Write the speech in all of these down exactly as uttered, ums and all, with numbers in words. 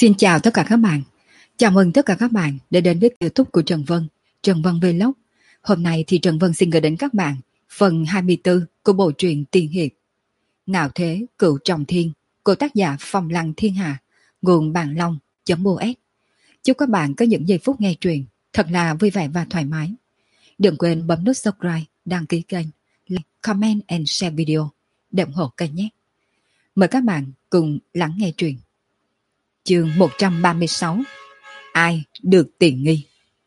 Xin chào tất cả các bạn. Chào mừng tất cả các bạn đã đến với YouTube của Trần Vân, Trần Vân Vlog. Hôm nay thì Trần Vân xin gửi đến các bạn phần hai mươi tư của bộ truyện Tiên Hiệp Ngạo Thế Cửu Trọng Thiên của tác giả Phong Lăng Thiên Hà, nguồn Bàn Long.os. Chúc các bạn có những giây phút nghe truyện thật là vui vẻ và thoải mái. Đừng quên bấm nút subscribe, đăng ký kênh, like, comment and share video để ủng hộ kênh nhé. Mời các bạn cùng lắng nghe truyện. Chương một trăm ba mươi sáu. Ai được tiện nghi?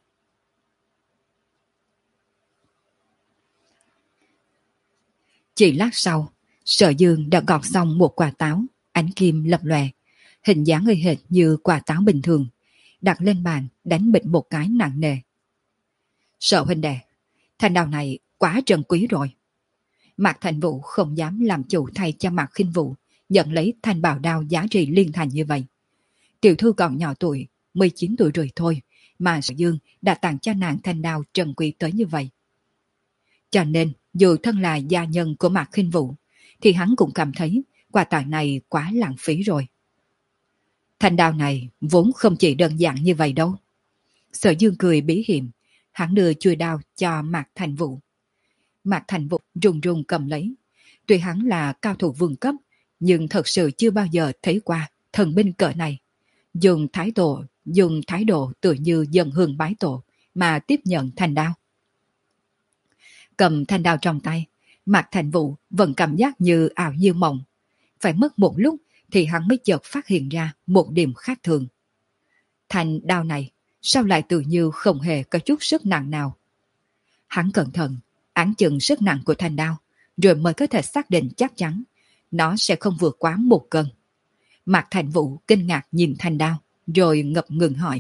Chỉ lát sau, Sở Dương đã gọt xong một quả táo, ánh kim lập lòe, hình dáng y hệt như quả táo bình thường, đặt lên bàn đánh bịch một cái nặng nề. Sở huynh đệ, thanh đao này quá trân quý rồi. Mạc Thành Vũ không dám làm chủ thay cho Mạc Khinh Vũ nhận lấy thanh bảo đao giá trị liên thành như vậy. Tiểu thư còn nhỏ tuổi, mười chín tuổi rồi thôi, mà Sở Dương đã tặng cho nàng thanh đao trân quý tới như vậy. Cho nên, dù thân là gia nhân của Mạc Khinh Vũ, thì hắn cũng cảm thấy quà tặng này quá lãng phí rồi. Thanh đao này vốn không chỉ đơn giản như vậy đâu. Sở Dương cười bí hiểm, hắn đưa chuôi đao cho Mạc Thành Vũ. Mạc Thành Vũ run run cầm lấy. Tuy hắn là cao thủ vương cấp, nhưng thật sự chưa bao giờ thấy qua thần binh cỡ này. Dùng thái độ, dùng thái độ tự như dân hương bái tổ mà tiếp nhận thanh đao. Cầm thanh đao trong tay, Mạc Thành Vũ vẫn cảm giác như ảo như mộng. Phải mất một lúc thì hắn mới chợt phát hiện ra một điểm khác thường. Thanh đao này sao lại tự như không hề có chút sức nặng nào? Hắn cẩn thận áng chừng sức nặng của thanh đao, rồi mới có thể xác định chắc chắn nó sẽ không vượt quá một cân. Mạc Thành Vũ kinh ngạc nhìn thanh đao, rồi ngập ngừng hỏi.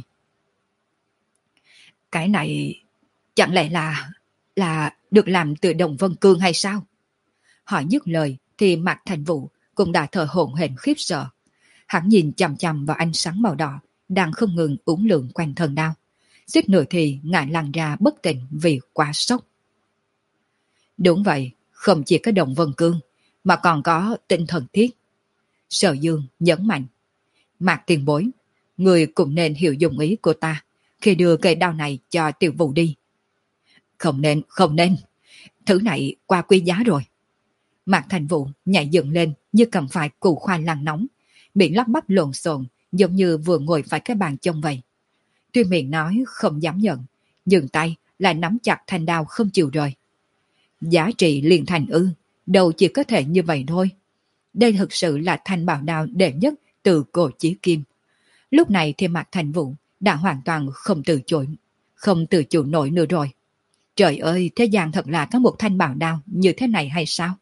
Cái này chẳng lẽ là là được làm từ đồng vân cương hay sao? Hỏi dứt lời thì Mạc Thành Vũ cũng đã thở hổn hển khiếp sợ. Hắn nhìn chằm chằm vào ánh sáng màu đỏ đang không ngừng uốn lượn quanh thân đao, suýt nữa thì ngã lăn ra bất tỉnh vì quá sốc. Đúng vậy, không chỉ có đồng vân cương mà còn có tinh thần thiết. Sở Dương nhấn mạnh. Mạc tiền bối, người cũng nên hiểu dụng ý của ta khi đưa cây đao này cho Tiểu Vũ đi. Không nên, không nên. Thứ này quá quý giá rồi. Mạc Thành Vũ nhảy dựng lên như cầm phải củ khoai lang nóng, miệng lắp bắp lộn xộn giống như vừa ngồi phải cái bàn trông vậy. Tuy miệng nói không dám nhận, nhưng tay lại nắm chặt thanh đao không chịu rời. Giá trị liền thành ư, đâu chỉ có thể như vậy thôi. Đây thực sự là thanh bảo đao đệ nhất từ cổ chí kim. Lúc này thì Mạc Thành Vũ đã hoàn toàn không từ chối, không tự chủ nổi nữa rồi. Trời ơi, thế gian thật là có một thanh bảo đao như thế này hay sao?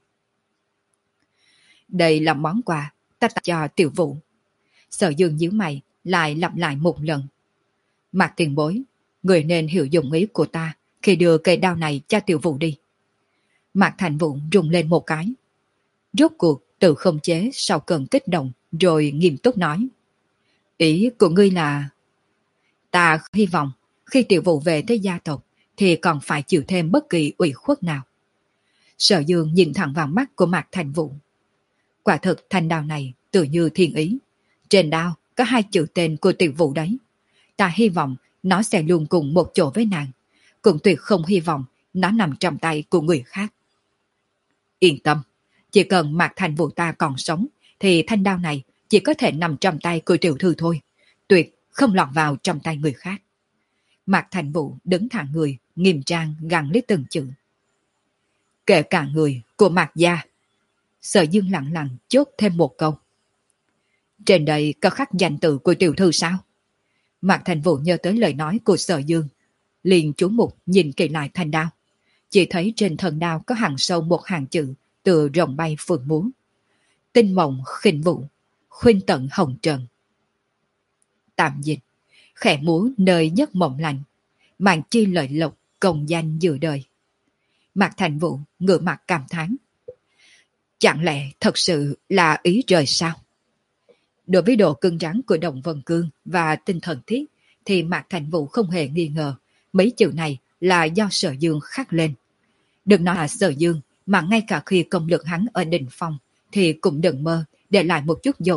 Đây là món quà ta tặng cho Tiểu Vũ. Sở Dương nhíu mày lại lặp lại một lần. Mạc tiền bối, người nên hiểu dụng ý của ta khi đưa cây đao này cho Tiểu Vũ đi. Mạc Thành Vũ rung lên một cái. Rốt cuộc tự không chế sau cơn kích động, rồi nghiêm túc nói. Ý của ngươi là... Ta hy vọng khi Tiểu Vũ về tới gia tộc thì còn phải chịu thêm bất kỳ ủy khuất nào. Sở Dương nhìn thẳng vào mắt của Mạc Thành Vũ. Quả thực thanh đao này tự như thiên ý. Trên đao có hai chữ tên của Tiểu Vũ đấy. Ta hy vọng nó sẽ luôn cùng một chỗ với nàng. Cũng tuyệt không hy vọng nó nằm trong tay của người khác. Yên tâm, chỉ cần Mạc Thành Vũ ta còn sống thì thanh đao này chỉ có thể nằm trong tay của tiểu thư thôi. Tuyệt không lọt vào trong tay người khác. Mạc Thành Vũ đứng thẳng người, nghiêm trang gằn lấy từng chữ. Kể cả người của Mạc gia. Sở Dương lặng lặng chốt thêm một câu. Trên đây có khắc danh tự của tiểu thư sao? Mạc Thành Vũ nhớ tới lời nói của Sở Dương, liền chú mục nhìn kỹ lại thanh đao. Chỉ thấy trên thân đao có hàng sâu một hàng chữ từ rồng bay phượng múa. Tinh mộng khinh vũ, khuynh tận hồng trần. Tạm dịch, khẽ múa nơi giấc mộng lành, màn chi lợi lộc công danh dự đời. Mạc Thành Vũ ngửa mặt cảm thán. Chẳng lẽ thật sự là ý trời sao? Đối với độ cứng rắn của Đồng Vân Cương và tinh thần thiết thì Mạc Thành Vũ không hề nghi ngờ mấy chữ này là do Sở Dương khắc lên. Đừng nói là Sở Dương, mà ngay cả khi công lực hắn ở đỉnh phong thì cũng đừng mơ để lại một chút dấu vết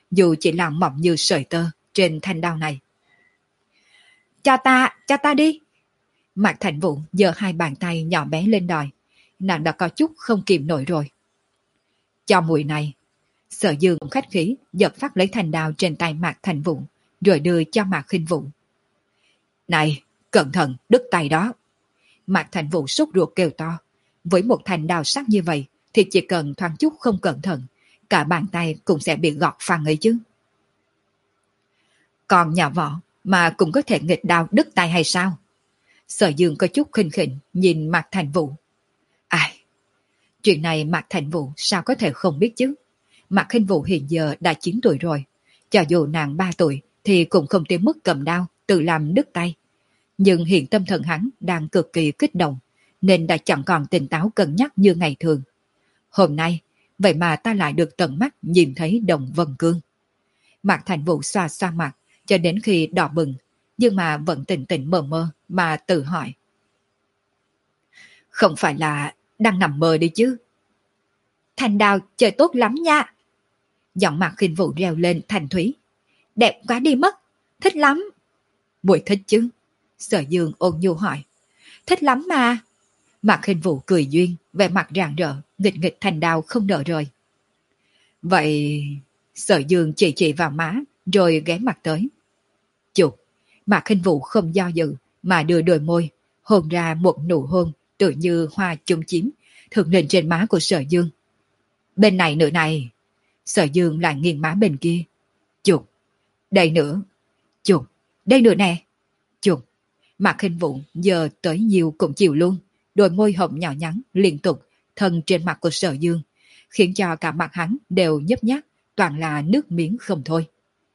dù chỉ là mỏng như sợi tơ trên thanh đao này. Cho ta, cho ta đi. Mạc Thành Vũ giơ hai bàn tay nhỏ bé lên đòi. Nàng đã có chút không kìm nổi rồi. Cho mùi này. Sở Dương khách khí giật phát lấy thanh đao trên tay Mạc Thành Vũ, rồi đưa cho Mạc Khinh Vũ. Này, cẩn thận, đứt tay đó. Mạc Thành Vũ sốt ruột kêu to. Với một thanh đao sắc như vậy thì chỉ cần thoáng chút không cẩn thận, cả bàn tay cũng sẽ bị gọt phăng ấy chứ. Còn nhà võ mà cũng có thể nghịch đao đứt tay hay sao? Sở Dương có chút khinh khỉnh nhìn Mạc Thành Vũ. Ai, chuyện này Mạc Thành Vũ sao có thể không biết chứ? Mạc Khinh Vũ hiện giờ đã chín tuổi rồi, cho dù nàng ba tuổi thì cũng không tới mức cầm đao tự làm đứt tay. Nhưng hiện tâm thần hắn đang cực kỳ kích động, nên đã chẳng còn tỉnh táo cân nhắc như ngày thường. Hôm nay, vậy mà ta lại được tận mắt nhìn thấy Đồng Vân Cương. Mạc Thành Vũ xoa xoa mặt cho đến khi đỏ bừng, nhưng mà vẫn tỉnh tỉnh mơ mơ mà tự hỏi. Không phải là đang nằm mơ đi chứ? Thanh đao chơi tốt lắm nha. Giọng Mạc Khinh Vũ reo lên thành thúy. Đẹp quá đi mất, thích lắm. Muội thích chứ? Sở Dương ôn nhu hỏi. Thích lắm mà. Mạc Khinh Vũ cười duyên, vẻ mặt rạng rỡ, nghịch nghịch thanh đao không nở rời. Vậy... Sở Dương chỉ chỉ vào má, rồi ghé mặt tới. Chụp, Mạc Khinh Vũ không do dự, mà đưa đôi môi, hôn ra một nụ hôn, tự như hoa chung chín, thực lên trên má của Sở Dương. Bên này nữa này. Sở Dương lại nghiêng má bên kia. Chụp, đây nữa. Chụp, đây nữa nè. Chụp, Mạc Khinh Vũ giờ tới nhiều cũng chịu luôn, đôi môi hồng nhỏ nhắn liên tục thân trên mặt của Sở Dương, khiến cho cả mặt hắn đều nhấp nháp, toàn là nước miếng không thôi.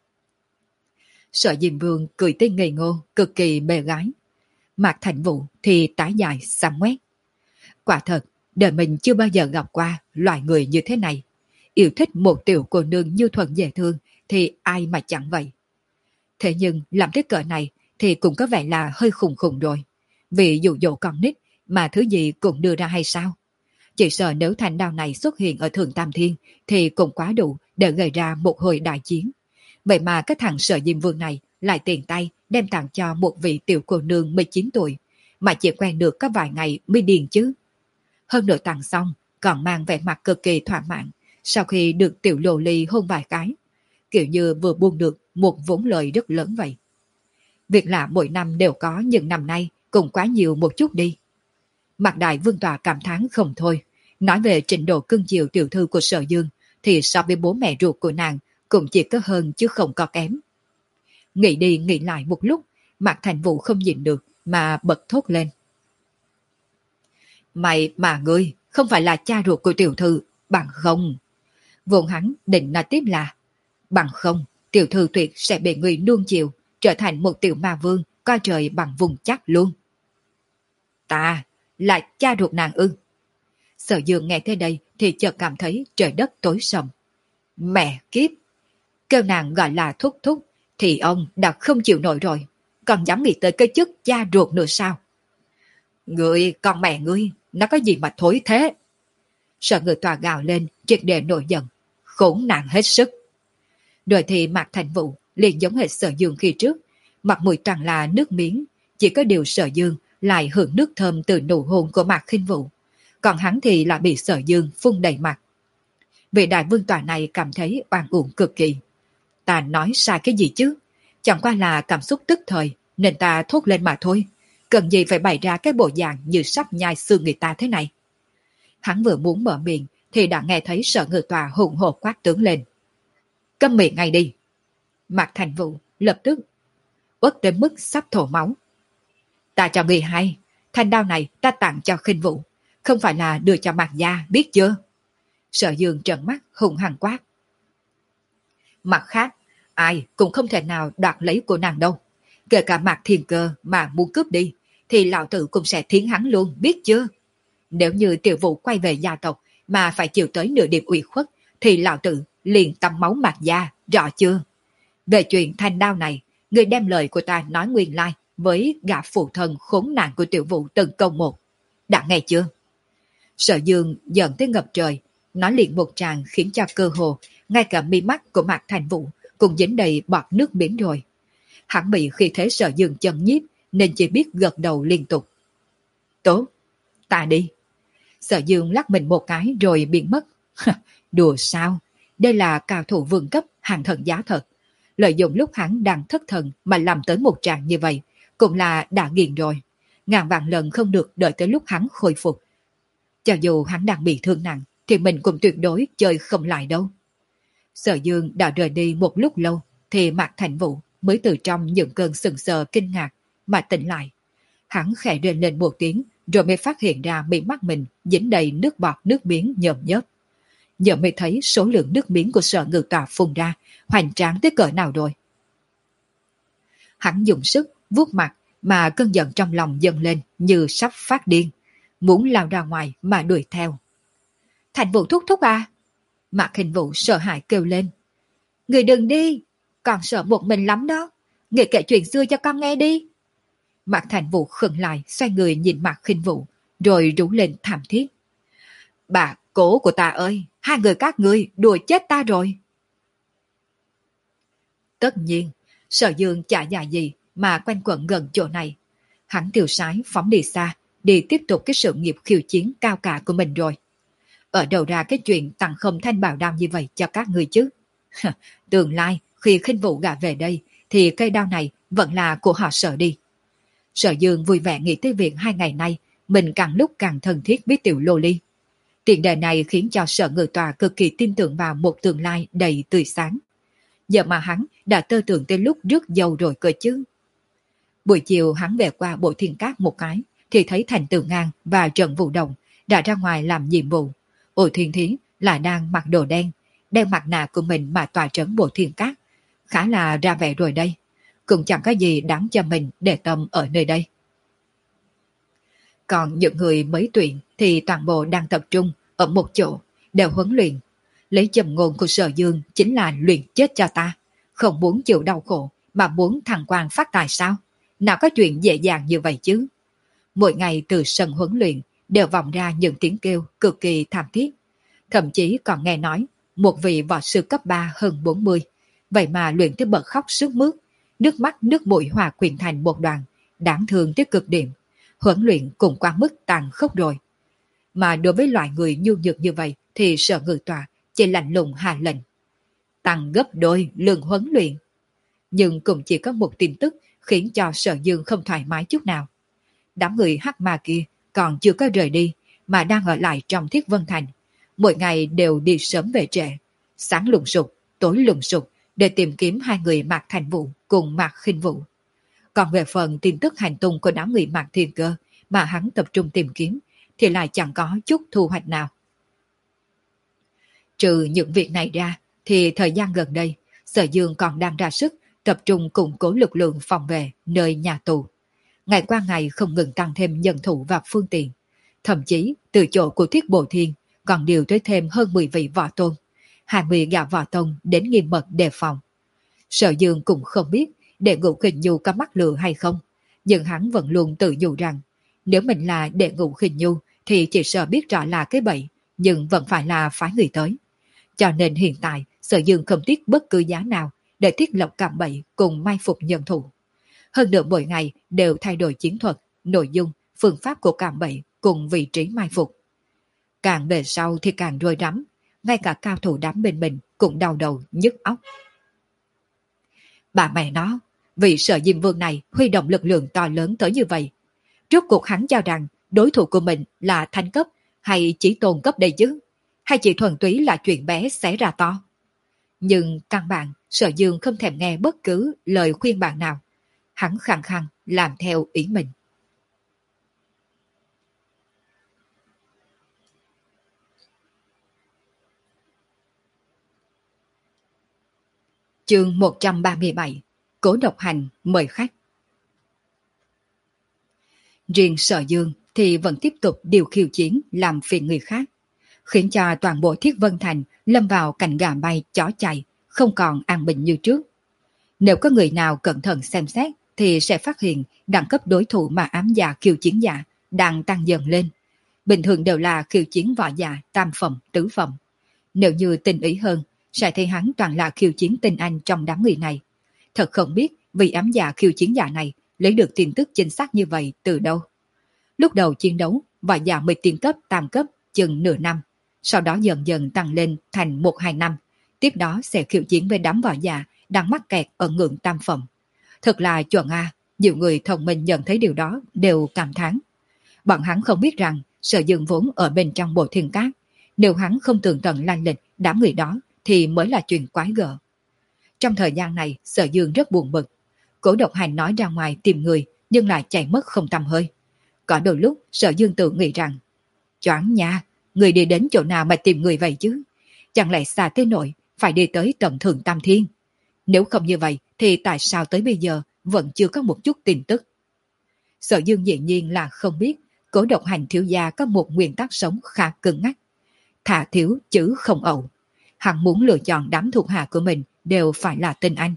Sở Diêm Vương cười tươi ngây ngô, cực kỳ bề gái. Mạc Thành Vũ thì tái dài xăm ngoét. Quả thật, đời mình chưa bao giờ gặp qua loại người như thế này. Yêu thích một tiểu cô nương như thuần dễ thương thì ai mà chẳng vậy. Thế nhưng làm tới cỡ này thì cũng có vẻ là hơi khùng khùng rồi. Vì dụ dỗ con nít mà thứ gì cũng đưa ra hay sao? Chỉ sợ nếu thanh đao này xuất hiện ở Thượng Tam Thiên thì cũng quá đủ để gây ra một hồi đại chiến. Vậy mà cái thằng Sở Diêm Vương này lại tiền tay đem tặng cho một vị tiểu cô nương mười chín tuổi, mà chỉ quen được có vài ngày mới điền chứ. Hơn nữa tặng xong còn mang vẻ mặt cực kỳ thỏa mãn sau khi được tiểu lô ly hôn vài cái, kiểu như vừa buông được một vốn lời rất lớn vậy. Việc lạ mỗi năm đều có, nhưng năm nay cũng quá nhiều một chút đi. Mạc Đại Vương tòa cảm thán không thôi. Nói về trình độ cưng chiều tiểu thư của Sở Dương thì so với bố mẹ ruột của nàng cũng chỉ có hơn chứ không có kém. Nghĩ đi nghĩ lại một lúc, Mạc Thành Vũ không nhịn được mà bật thốt lên. Mày mà ngươi không phải là cha ruột của tiểu thư, bằng không. Vốn hắn định nói tiếp là bằng không, tiểu thư tuyệt sẽ bị người nuông chiều, trở thành một tiểu ma vương coi trời bằng vùng chắc luôn. Ta là cha ruột nàng ư? Sở Dương nghe tới đây thì chợt cảm thấy trời đất tối sầm. Mẹ kiếp! Kêu nàng gọi là thúc thúc thì ông đã không chịu nổi rồi, còn dám nghĩ tới cái chức cha ruột nữa sao? Ngươi, con mẹ ngươi, nó có gì mà thối thế? Sở Ngự Tòa gào lên, triệt để nổi giận, khốn nạn hết sức. Rồi thì Mạc Thành Vũ liền giống hệt Sở Dương khi trước, mặt mũi toàn là nước miếng, chỉ có điều Sở Dương lại hưởng nước thơm từ nụ hôn của Mạc Khinh Vũ, còn hắn thì lại bị Sở Dương phun đầy mặt. Vị đại vương tòa này cảm thấy oan uổng cực kỳ. Ta nói sai cái gì chứ? Chẳng qua là cảm xúc tức thời nên ta thốt lên mà thôi. Cần gì phải bày ra cái bộ dạng như sắp nhai xương người ta thế này? Hắn vừa muốn mở miệng thì đã nghe thấy Sở Ngự Tòa hùng hổ quát tướng lên. Câm miệng ngay đi! Mạc Thành Vũ lập tức uất đến mức sắp thổ máu. Ta cho người hay, thanh đao này ta tặng cho Khinh Vũ, không phải là đưa cho Mạc gia, biết chưa? Sở Dương trợn mắt hùng hăng quát. Mặt khác, ai cũng không thể nào đoạt lấy của nàng đâu. Kể cả Mạc Thiên Cơ mà muốn cướp đi, thì lão tử cũng sẽ thiến hắn luôn, biết chưa? Nếu như tiểu vụ quay về gia tộc mà phải chịu tới nửa điểm ủy khuất, thì lão tử liền tắm máu Mạc gia, rõ chưa? Về chuyện thanh đao này, người đem lời của ta nói nguyên lai với gã phụ thân khốn nạn của tiểu vụ từng câu một. Đã nghe chưa? Sở Dương giận tới ngập trời, Nói liền một tràng khiến cho cơ hồ, ngay cả mi mắt của Mạc Thành Vũ cũng dính đầy bọt nước miếng rồi. Hắn bị khi thế Sở Dương chấn nhiếp nên chỉ biết gật đầu liên tục. Tốt, ta đi. Sở Dương lắc mình một cái rồi biến mất. Đùa sao? Đây là cao thủ vương cấp hàng thần giá thật. Lợi dụng lúc hắn đang thất thần mà làm tới một trạng như vậy, cũng là đã nghiền rồi. Ngàn vạn lần không được đợi tới lúc hắn khôi phục. Cho dù hắn đang bị thương nặng, thì mình cũng tuyệt đối chơi không lại đâu. Sở Dương đã rời đi một lúc lâu, thì Mạc Thành Vũ mới từ trong những cơn sừng sờ kinh ngạc mà tỉnh lại. Hắn khẽ rên lên một tiếng, rồi mới phát hiện ra mí mắt mình dính đầy nước bọt nước miếng nhợm nhớp. Giờ mới thấy số lượng nước miếng của Sở Ngự Tòa phun ra hoành tráng tới cỡ nào rồi. Hắn dùng sức vuốt mặt mà cơn giận trong lòng dâng lên như sắp phát điên, muốn lao ra ngoài mà đuổi theo. Thành Vũ thúc thúc à? Mạc Hình Vũ sợ hãi kêu lên. Người đừng đi, con sợ một mình lắm đó. Người kể chuyện xưa cho con nghe đi. Mạc Thành Vũ khựng lại, xoay người nhìn Mạc Khinh Vũ, rồi rú lên thảm thiết. Bà cố của ta ơi, hai người các ngươi đùa chết ta rồi. Tất nhiên, Sở Dương chả dạ gì mà quanh quẩn gần chỗ này. Hắn tiêu sái phóng đi xa, đi tiếp tục cái sự nghiệp khiêu chiến cao cả của mình rồi. Ở đầu ra cái chuyện tặng không thanh bảo đao như vậy cho các người chứ. Tương lai, khi Khinh Vũ gả về đây, thì cây đao này vẫn là của họ Sở đi. Sở Dương vui vẻ nghĩ tới việc hai ngày nay mình càng lúc càng thân thiết với tiểu lô ly. Tiền đề này khiến cho Sở Ngự Tòa cực kỳ tin tưởng vào một tương lai đầy tươi sáng. Giờ mà hắn đã tơ tưởng tới lúc rước dâu rồi cơ chứ. Buổi chiều hắn về qua Bộ Thiên Cát một cái, thì thấy Thành Tử Ngang và Trần Vũ Đồng đã ra ngoài làm nhiệm vụ. Ổ Thiên Thiến là đang mặc đồ đen, đeo mặt nạ của mình mà tòa trấn Bộ Thiên Cát. Khá là ra vẻ rồi đây. Cũng chẳng có gì đáng cho mình để tâm ở nơi đây. Còn những người mới tuyển thì toàn bộ đang tập trung ở một chỗ, đều huấn luyện. Lấy châm ngôn của Sở Dương chính là luyện chết cho ta. Không muốn chịu đau khổ mà muốn thăng quan phát tài sao? Nào có chuyện dễ dàng như vậy chứ? Mỗi ngày từ sân huấn luyện đều vọng ra những tiếng kêu cực kỳ thảm thiết. Thậm chí còn nghe nói một vị võ sư cấp ba hơn bốn mươi, vậy mà luyện tới bật khóc sướt mướt, nước mắt nước mũi hòa quyện thành một đoàn, đáng thương tới cực điểm. Huấn luyện cũng quá mức tàn khốc rồi. Mà đối với loại người nhu nhược như vậy thì Sở Ngự Tòa chỉ lạnh lùng hạ lệnh tăng gấp đôi lượng huấn luyện. Nhưng cũng chỉ có một tin tức khiến cho Sở Dương không thoải mái chút nào. Đám người hắc ma kia còn chưa có rời đi mà đang ở lại trong Thiết Vân Thành. Mỗi ngày đều đi sớm về trễ, sáng lùng sục, tối lùng sục để tìm kiếm hai người Mạc Thành Vũ cùng Mạc Khinh Vũ. Còn về phần tin tức hành tung của đám người Mạc Thiên Cơ mà hắn tập trung tìm kiếm thì lại chẳng có chút thu hoạch nào. Trừ những việc này ra thì thời gian gần đây Sở Dương còn đang ra sức tập trung củng cố lực lượng phòng vệ nơi nhà tù. Ngày qua ngày không ngừng tăng thêm nhân thủ và phương tiện. Thậm chí từ chỗ của Thiết Bộ Thiên còn điều tới thêm hơn mười vị võ tôn, hai mươi gã võ tôn đến nghiêm mật đề phòng. Sở Dương cũng không biết Đệ Ngũ Khinh Nhu có mắc lừa hay không, nhưng hắn vẫn luôn tự nhủ rằng nếu mình là Đệ Ngũ Khinh Nhu thì chỉ sợ biết rõ là cái bẫy, nhưng vẫn phải là phái người tới. Cho nên hiện tại Sở Dương không tiếc bất cứ giá nào để thiết lập cạm bẫy cùng mai phục nhân thủ. Hơn nữa mỗi ngày đều thay đổi chiến thuật, nội dung, phương pháp của cạm bẫy cùng vị trí mai phục. Càng về sau thì càng rối rắm, ngay cả cao thủ đám bên mình cũng đau đầu nhức óc. Bà mẹ nó, vị Sở Diêm Vương này huy động lực lượng to lớn tới như vậy. Rốt cuộc hắn cho rằng đối thủ của mình là thánh cấp hay chỉ tôn cấp đây chứ? Hay chỉ thuần túy là chuyện bé xé ra to? Nhưng căn bản Sở Dương không thèm nghe bất cứ lời khuyên bạn nào. Hắn khăng khăng làm theo ý mình. Chương một trăm ba mươi bảy. Cố Độc Hành mời khách. Riêng Sở Dương thì vẫn tiếp tục điều khiêu chiến làm phiền người khác, khiến cho toàn bộ Thiết Vân Thành lâm vào cảnh gà bay chó chạy, không còn an bình như trước. Nếu có người nào cẩn thận xem xét thì sẽ phát hiện đẳng cấp đối thủ mà ám giả khiêu chiến giả đang tăng dần lên. bình thường đều là khiêu chiến võ giả tam phẩm, tứ phẩm. Nếu như tinh ý hơn, sẽ thấy hắn toàn là khiêu chiến tinh anh trong đám người này. Thật không biết vị ám giả khiêu chiến giả này lấy được tin tức chính xác như vậy từ đâu. Lúc đầu chiến đấu, võ giả mới tiến cấp tam cấp chừng nửa năm, sau đó dần dần tăng lên thành một hai năm, tiếp đó sẽ khiêu chiến với đám võ giả đang mắc kẹt ở ngưỡng tam phẩm. Thật là chuẩn a, nhiều người thông minh nhận thấy điều đó đều cảm thán. Bọn hắn không biết rằng Sở Dương vốn ở bên trong bộ thiên cát, nếu hắn không tường tận lai lịch đám người đó thì mới là chuyện quái gở. Trong thời gian này, Sở Dương rất buồn bực. Cố Độc Hành nói ra ngoài tìm người nhưng lại chạy mất không tăm hơi. Có đôi lúc Sở Dương tự nghĩ rằng, choáng nha, người đi đến chỗ nào mà tìm người vậy chứ? Chẳng lẽ xa tới nỗi phải đi tới tận Thượng Tam Thiên? Nếu không như vậy thì tại sao tới bây giờ vẫn chưa có một chút tin tức? Sở Dương dĩ nhiên là không biết Cố Độc Hành thiếu gia có một nguyên tắc sống khá cứng ngắc. Thả thiếu chứ không ẩu. Hắn muốn lựa chọn đám thuộc hạ của mình đều phải là tinh anh.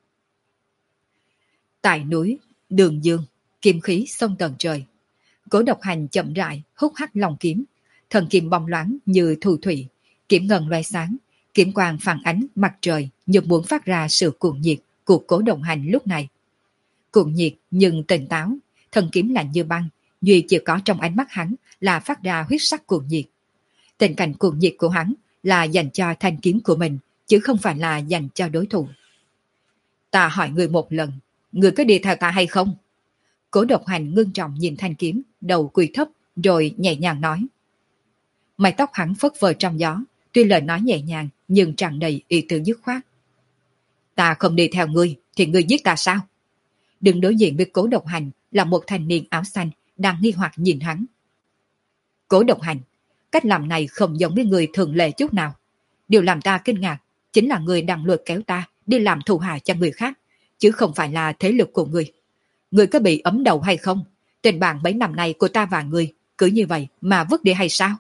Tại núi, đường dương, kim khí sông tận trời. Cố Độc Hành chậm rãi hút hắc lòng kiếm, thần kiếm bóng loáng như thu thủy, kiếm ngân loe sáng, kiếm quang phản ánh mặt trời như muốn phát ra sự cuồng nhiệt của Cố Độc Hành lúc này. Cuồng nhiệt nhưng tỉnh táo, thần kiếm lạnh như băng, duy chỉ có trong ánh mắt hắn là phát ra huyết sắc cuồng nhiệt. Tình cảnh cuồng nhiệt của hắn là dành cho thanh kiếm của mình, chứ không phải là dành cho đối thủ. Ta hỏi người một lần, người có đi theo ta hay không? Cố Độc Hành ngưng trọng nhìn thanh kiếm, đầu quỳ thấp, rồi nhẹ nhàng nói. Mái tóc hắn phất phơ trong gió, tuy lời nói nhẹ nhàng nhưng tràn đầy ý tứ dứt khoát. Ta không đi theo ngươi, thì ngươi giết ta sao? Đứng đối diện với Cố Độc Hành là một thanh niên áo xanh đang nghi hoặc nhìn hắn. Cố Độc Hành, cách làm này không giống với người thường lệ chút nào. Điều làm ta kinh ngạc chính là người đang lôi kéo ta đi làm thù hạ cho người khác, chứ không phải là thế lực của người. Người có bị ấm đầu hay không? Tình bạn mấy năm nay của ta và người cứ như vậy mà vứt đi hay sao?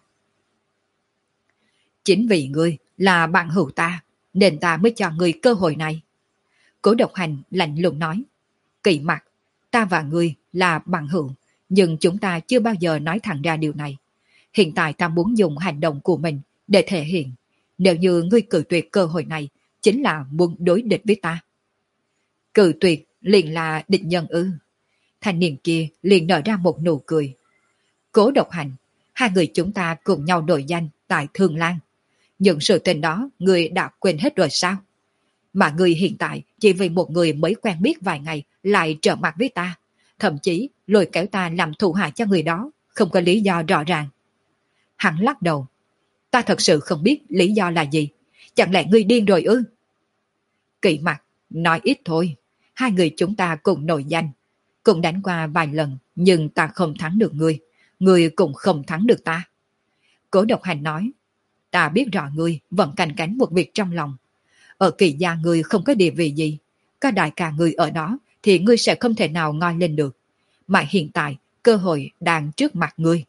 Chính vì ngươi là bạn hữu ta, nên ta mới cho ngươi cơ hội này. Cố Độc Hành lạnh lùng nói. Kỳ mặt, ta và ngươi là bạn hữu, nhưng chúng ta chưa bao giờ nói thẳng ra điều này. Hiện tại ta muốn dùng hành động của mình để thể hiện. Nếu như ngươi cự tuyệt cơ hội này, chính là muốn đối địch với ta. Cự tuyệt liền là địch nhân ư? Thanh niên kia liền nở ra một nụ cười. Cố Độc Hành, hai người chúng ta cùng nhau nổi danh tại Thương Lan. Những sự tình đó ngươi đã quên hết rồi sao? Mà ngươi hiện tại chỉ vì một người mới quen biết vài ngày lại trở mặt với ta, thậm chí lôi kéo ta làm thù hạ cho người đó, không có lý do rõ ràng. Hắn lắc đầu. Ta thật sự không biết lý do là gì. Chẳng lẽ ngươi điên rồi ư? Kỵ mặt, nói ít thôi. Hai người chúng ta cùng nổi danh, cùng đánh qua vài lần, nhưng ta không thắng được ngươi. Ngươi cũng không thắng được ta. Cố Độc Hành nói. Ta biết rõ ngươi vẫn canh cánh một việc trong lòng. Ở Kỳ gia ngươi không có địa vị gì. Có đại ca ngươi ở đó thì ngươi sẽ không thể nào ngoi lên được. Mà hiện tại cơ hội đang trước mặt ngươi.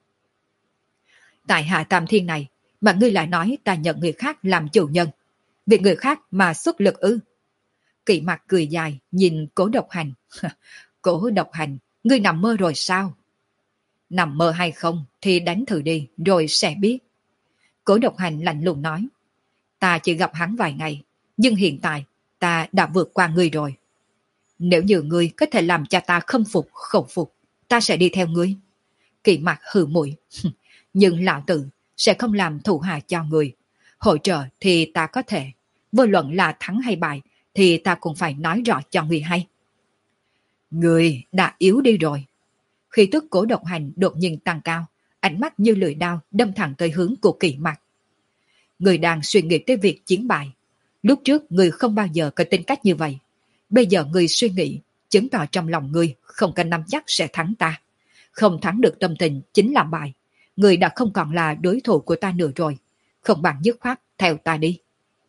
Tại Hạ Tam Thiên này mà ngươi lại nói ta nhận người khác làm chủ nhân. Vì người khác mà xuất lực ư? Kỵ mặt cười dài nhìn Cố Độc Hành. Cố Độc Hành, ngươi nằm mơ rồi sao? Nằm mơ hay không thì đánh thử đi rồi sẽ biết. Cố Độc Hành lạnh lùng nói. Ta chỉ gặp hắn vài ngày, nhưng hiện tại ta đã vượt qua ngươi rồi. Nếu như ngươi có thể làm cho ta khâm phục, khẩu phục, ta sẽ đi theo ngươi. Kỵ mặt hừ mũi. Nhưng lão tử sẽ không làm thủ hạ cho người. Hỗ trợ thì ta có thể. Vô luận là thắng hay bại thì ta cũng phải nói rõ cho người hay. Người đã yếu đi rồi. Khi tức Cố Độc Hành đột nhiên tăng cao, ánh mắt như lưỡi đao đâm thẳng tới hướng của Kỵ mặt. Người đang suy nghĩ tới việc chiến bại. Lúc trước người không bao giờ có tính cách như vậy. Bây giờ người suy nghĩ, chứng tỏ trong lòng người không có nắm chắc sẽ thắng ta. Không thắng được tâm tình chính là bại. Người đã không còn là đối thủ của ta nữa rồi. Không bằng dứt khoát theo ta đi.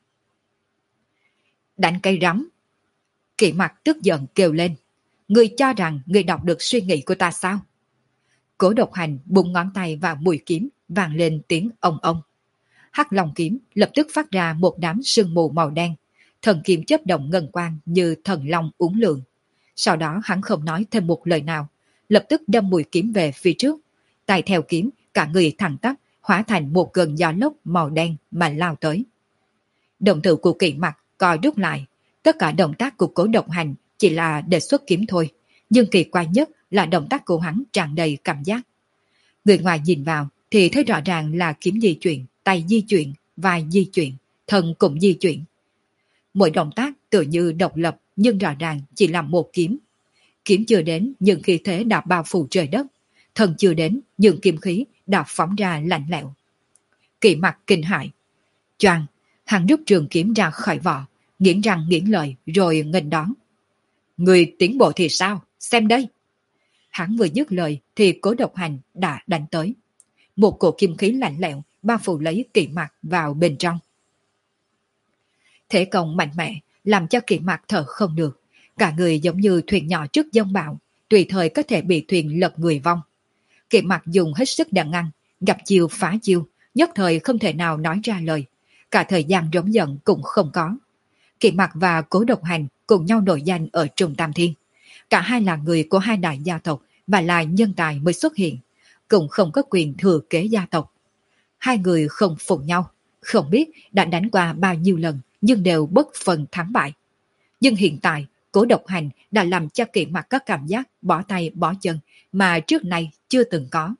Đánh cây rắm. Kỵ mặt tức giận kêu lên. Người cho rằng người đọc được suy nghĩ của ta sao? Cố Độc Hành búng ngón tay vào mũi kiếm, vang lên tiếng ông ông. Hắc Long kiếm lập tức phát ra một đám sương mù màu đen. Thần kiếm chớp động ngân quang như thần long uốn lượn. Sau đó hắn không nói thêm một lời nào, lập tức đâm mũi kiếm về phía trước. Tay theo kiếm, cả người thẳng tắp, hóa thành một cơn gió lốc màu đen mà lao tới. Động tử của Kỷ Mặc co rút lại, tất cả động tác của Cố Độc Hành chỉ là đề xuất kiếm thôi, nhưng kỳ quái nhất là động tác của hắn tràn đầy cảm giác. Người ngoài nhìn vào thì thấy rõ ràng là kiếm di chuyển, tay di chuyển, vai di chuyển, thân cũng di chuyển. Mỗi động tác tự như độc lập nhưng rõ ràng chỉ là một kiếm. Kiếm chưa đến nhưng khí thế đã bao phủ trời đất, thân chưa đến nhưng kiếm khí đã phóng ra lạnh lẽo. Kỷ Mặc kinh hãi, choàng, hắn rút trường kiếm ra khỏi vỏ, nghiến răng nghiến lợi rồi nghênh đón. Người tiến bộ thì sao? Xem đây! Hắn vừa dứt lời thì Cố Độc Hành đã đánh tới. Một cổ kim khí lạnh lẽo bao phủ lấy Kỷ Mặc vào bên trong. Thế công mạnh mẽ làm cho Kỷ Mặc thở không được, cả người giống như thuyền nhỏ trước giông bão, tùy thời có thể bị thuyền lật người vong. Kỷ Mặc dùng hết sức để ngăn, gặp chiêu phá chiêu, nhất thời không thể nào nói ra lời, cả thời gian rống giận cũng không có. Kỷ Mặc và Cố Độc Hành cùng nhau nổi danh ở Trung Tam Thiên, cả hai là người của hai đại gia tộc và là nhân tài mới xuất hiện, cũng không có quyền thừa kế gia tộc. Hai người không phục nhau, không biết đã đánh qua bao nhiêu lần nhưng đều bất phần thắng bại. Nhưng hiện tại Cố Độc Hành đã làm cho Kỷ Mặc có cảm giác bỏ tay bỏ chân mà trước nay chưa từng có.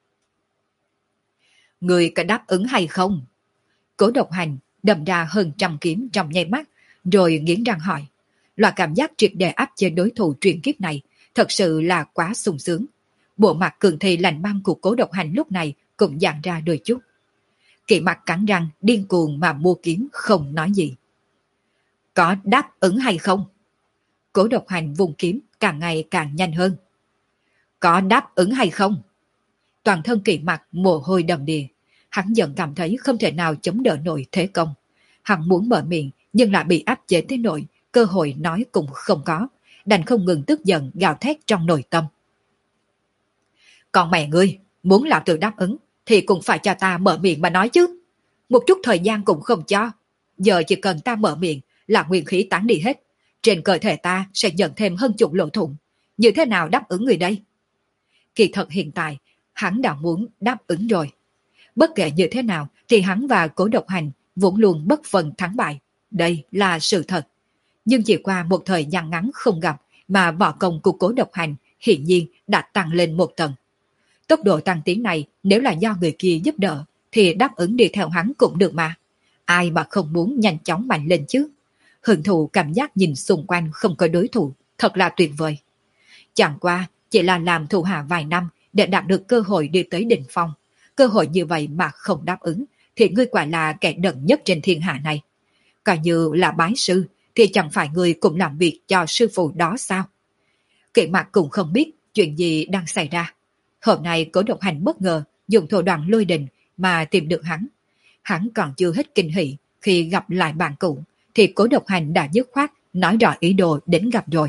Người có đáp ứng hay không? Cố Độc Hành đâm ra hơn trăm kiếm trong nháy mắt, rồi nghiến răng hỏi. Loại cảm giác triệt để áp chế đối thủ truyền kiếp này thật sự là quá sung sướng. Bộ mặt cường thi lạnh băng của Cố Độc Hành lúc này cũng dạn ra đôi chút. Kỷ Mặc cắn răng điên cuồng mà mua kiếm không nói gì. Có đáp ứng hay không? Cố Độc Hành vùng kiếm càng ngày càng nhanh hơn. Có đáp ứng hay không? Toàn thân Kỷ Mặc mồ hôi đầm đìa, hắn dần cảm thấy không thể nào chống đỡ nổi thế công. Hắn muốn mở miệng nhưng lại bị áp chế tới nỗi cơ hội nói cũng không có, đành không ngừng tức giận gào thét trong nội tâm. Còn mẹ ngươi, muốn lão tử đáp ứng thì cũng phải cho ta mở miệng mà nói chứ. Một chút thời gian cũng không cho. Giờ chỉ cần ta mở miệng là nguyên khí tán đi hết. Trên cơ thể ta sẽ nhận thêm hơn chục lỗ thủng. Như thế nào đáp ứng người đây? Kỳ thật hiện tại, hắn đã muốn đáp ứng rồi. Bất kể như thế nào thì hắn và Cố Độc Hành vốn luôn bất phần thắng bại. Đây là sự thật. Nhưng chỉ qua một thời gian ngắn không gặp mà võ công của Cố Độc Hành hiển nhiên đã tăng lên một tầng. Tốc độ tăng tiến này nếu là do người kia giúp đỡ thì đáp ứng đi theo hắn cũng được mà. Ai mà không muốn nhanh chóng mạnh lên chứ? Hưởng thụ cảm giác nhìn xung quanh không có đối thủ, thật là tuyệt vời. Chẳng qua chỉ là làm thủ hạ vài năm để đạt được cơ hội đi tới đỉnh phong. Cơ hội như vậy mà không đáp ứng thì ngươi quả là kẻ đần nhất trên thiên hạ này. Coi như là bái sư thì chẳng phải ngươi cũng làm việc cho sư phụ đó sao? Kỷ Mặc cũng không biết chuyện gì đang xảy ra. Hôm nay Cố Độc Hành bất ngờ dùng thủ đoạn lôi đình mà tìm được hắn. Hắn còn chưa hết kinh hỉ khi gặp lại bạn cũ thì Cố Độc Hành đã dứt khoát nói rõ ý đồ đến gặp rồi.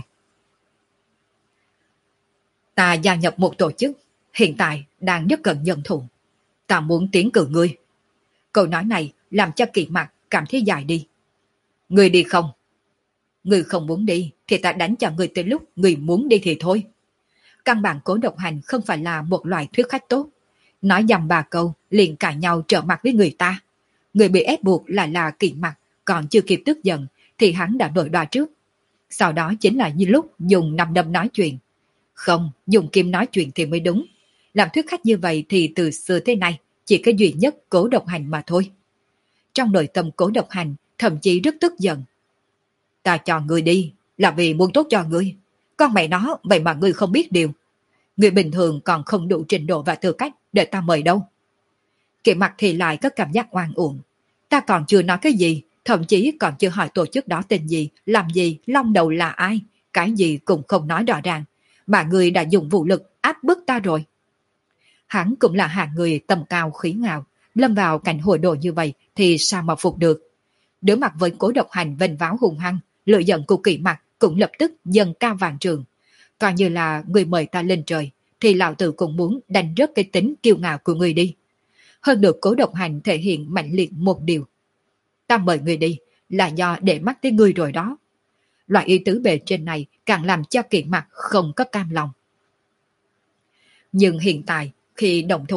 Ta gia nhập một tổ chức, hiện tại đang rất cần nhân thủ. Ta muốn tiến cử ngươi. Câu nói này làm cho Kỷ Mặc cảm thấy dài đi. Ngươi đi không? Ngươi không muốn đi thì ta đánh cho ngươi tới lúc ngươi muốn đi thì thôi. Căn bản Cố Độc Hành không phải là một loại thuyết khách tốt. Nói dăm ba câu liền cãi nhau trở mặt với người ta. Người bị ép buộc lại là Kỷ Mặc, còn chưa kịp tức giận thì hắn đã nổi đoá trước. Sau đó chính là như lúc dùng nằm đâm nói chuyện. Không, dùng kim nói chuyện thì mới đúng. Làm thuyết khách như vậy thì từ xưa tới nay chỉ có duy nhất Cố Độc Hành mà thôi. Trong nội tâm Cố Độc Hành thậm chí rất tức giận. Ta cho ngươi đi là vì muốn tốt cho ngươi. Con mẹ nó, vậy mà ngươi không biết điều. Người bình thường còn không đủ trình độ và tư cách để ta mời đâu. Kỷ Mặc thì lại có cảm giác oan uổng. Ta còn chưa nói cái gì, thậm chí còn chưa hỏi tổ chức đó tên gì, làm gì, long đầu là ai, cái gì cũng không nói rõ ràng, mà người đã dùng vũ lực áp bức ta rồi. Hắn cũng là hạng người tầm cao khí ngạo, lâm vào cảnh hồi đồ như vậy thì sao mà phục được. Đối mặt với Cố Độc Hành vênh váo hùng hăng, lửa giận của Kỷ Mặc cũng lập tức dâng cao vạn trường. Coi như là người mời ta lên trời, thì lão tử cũng muốn đánh rớt cái tính kiêu ngạo của người đi. Hơn được Cố Độc Hành thể hiện mạnh liệt một điều. Ta mời người đi là do để mắt tới ngươi rồi đó. Loại ý tứ bề trên này càng làm cho Kỷ Mặc không có cam lòng. Nhưng hiện tại, khi động thủ,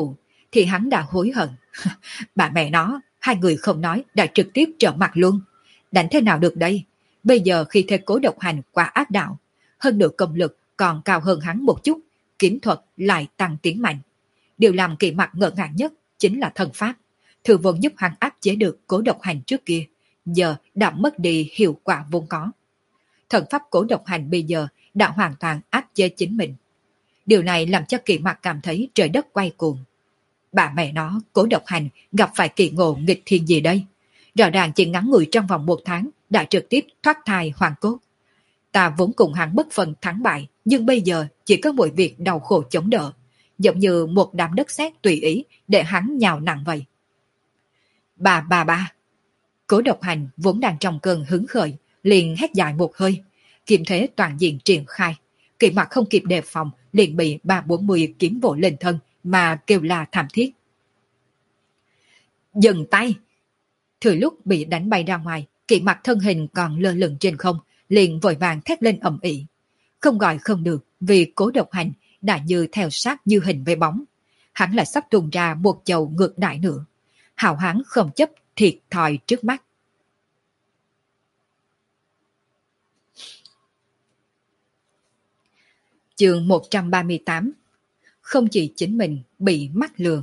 thì hắn đã hối hận. Bà mẹ nó, hai người không nói đã trực tiếp trở mặt luôn. Đánh thế nào được đây? Bây giờ khi thế Cố Độc Hành quá ác đạo, hơn nữa công lực còn cao hơn hắn một chút, kiếm thuật lại tăng tiến mạnh. Điều làm Kỵ Mặc ngỡ ngàng nhất chính là thần pháp. Thứ vốn giúp hắn áp chế được Cố Độc Hành trước kia, giờ đã mất đi hiệu quả vốn có. Thần pháp Cố Độc Hành bây giờ đã hoàn toàn áp chế chính mình. Điều này làm cho Kỵ Mặc cảm thấy trời đất quay cuồng. Bà mẹ nó, Cố Độc Hành gặp phải kỳ ngộ nghịch thiên gì đây? Rõ ràng chỉ ngắn ngủi trong vòng một tháng đã trực tiếp thoát thai hoàn cốt. Ta vốn cùng hắn bất phân thắng bại, nhưng bây giờ chỉ có mọi việc đau khổ chống đỡ, giống như một đám đất sét tùy ý để hắn nhào nặng vậy. Bà bà bà. Cố Độc Hành vốn đang trong cơn hứng khởi, liền hét dài một hơi, kiếm thế toàn diện triển khai. Kỵ Mặc không kịp đề phòng, liền bị ba bốn mươi kiếm vỗ lên thân mà kêu la thảm thiết. Dừng tay! Thừa lúc bị đánh bay ra ngoài, Kỵ Mặc thân hình còn lơ lửng trên không, liền vội vàng thét lên ầm ĩ. Không gọi không được, vì Cố Độc Hành đã như theo sát như hình với bóng. Hắn lại sắp tung ra một chầu ngược đại nữa. Hào hán không chấp thiệt thòi trước mắt. Chương một trăm ba mươi tám. Không chỉ chính mình bị mắc lừa.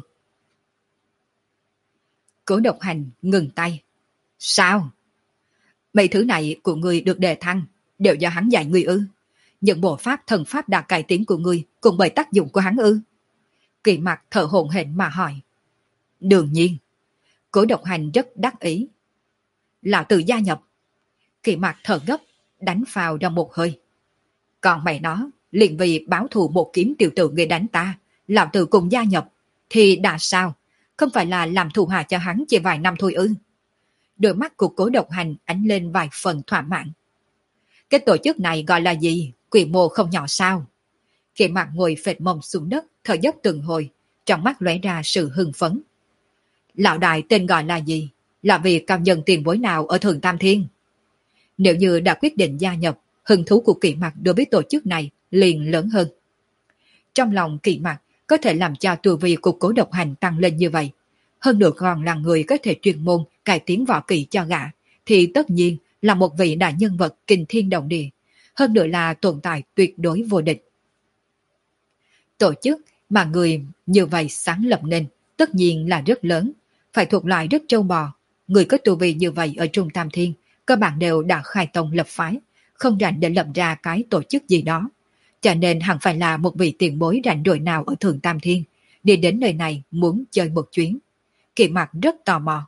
Cố Độc Hành ngừng tay. Sao? Mấy thứ này của ngươi được đề thăng, đều do hắn dạy ngươi ư? Những bộ pháp thần pháp đã cải tiến của ngươi cùng bởi tác dụng của hắn ư? Kỵ Mặc thở hổn hển mà hỏi. Đương nhiên. Cố Độc Hành rất đắc ý. Lão tử gia nhập. Kỵ Mặc thở gấp, đánh phào ra một hơi. Còn mẹ nó, liền vì báo thù một kiếm tiểu tử người đánh ta, lão tử cùng gia nhập, thì đã sao? Không phải là làm thù hạ cho hắn chỉ vài năm thôi ư? Đôi mắt của Cố Độc Hành ánh lên vài phần thỏa mãn. Cái tổ chức này gọi là gì? Quy mô không nhỏ sao? Kỵ Mặc ngồi phệt mông xuống đất, thở dốc từng hồi, trong mắt lóe ra sự hưng phấn. Lão đại tên gọi là gì? Là vì cao nhân tiền bối nào ở Thường Tam Thiên? Nếu như đã quyết định gia nhập, hứng thú của Kỵ Mặc đối với tổ chức này liền lớn hơn. Trong lòng Kỵ Mặc có thể làm cho tu vi của Cố Độc Hành tăng lên như vậy, hơn nữa còn là người có thể chuyên môn cải tiến võ kỹ cho gã, thì tất nhiên là một vị đại nhân vật kinh thiên động địa, hơn nữa là tồn tại tuyệt đối vô địch. Tổ chức mà người như vậy sáng lập nên tất nhiên là rất lớn, phải thuộc loại rất trâu bò. Người có tu vi như vậy ở Trung Tam Thiên cơ bản đều đã khai tông lập phái, không rảnh để lập ra cái tổ chức gì đó. Cho nên hẳn phải là một vị tiền bối rảnh rỗi nào ở Thường Tam Thiên đi đến nơi này muốn chơi một chuyến. Kỵ Mặc rất tò mò.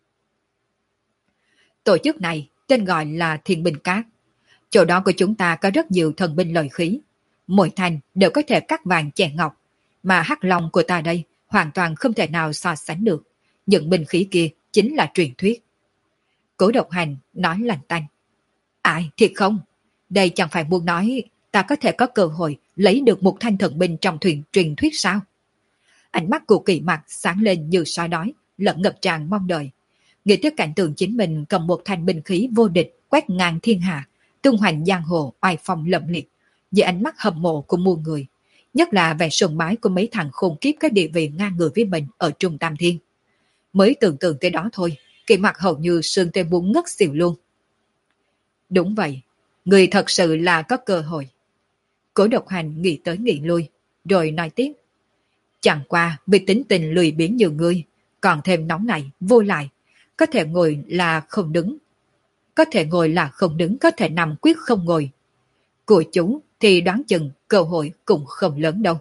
Tổ chức này tên gọi là Thiên Binh Cát. Chỗ đó của chúng ta có rất nhiều thần binh lợi khí, mỗi thanh đều có thể cắt vàng chẻ ngọc, mà hắc long của ta đây hoàn toàn không thể nào so sánh được. Những binh khí kia chính là truyền thuyết. Cố Độc Hành nói lành tanh. Ai, thiệt không? Đây chẳng phải muốn nói ta có thể có cơ hội lấy được một thanh thần binh trong thuyền truyền thuyết sao? Ánh mắt của Kỵ Mặc sáng lên như soi đói, lẫn ngập tràn mong đợi. Nghĩ tới cảnh tượng chính mình cầm một thanh binh khí vô địch quét ngang thiên hạ, tung hoành giang hồ oai phong lẫm liệt, với ánh mắt hâm mộ của muôn người, nhất là vẻ sùng bái của mấy thằng khôn kiếp có địa vị ngang ngửa với mình ở Trung Tam Thiên. Mới tưởng tượng tới đó thôi, Kỵ Mặc hầu như sương tê muốn ngất xỉu luôn. Đúng vậy, người thật sự là có cơ hội. Cố Độc Hành nghĩ tới nghĩ lui, rồi nói tiếp. Chẳng qua vì tính tình lười biếng như ngươi, còn thêm nóng này, vô lại, có thể ngồi là không đứng. Có thể ngồi là không đứng, có thể nằm quyết không ngồi. Của chúng thì đoán chừng cơ hội cũng không lớn đâu.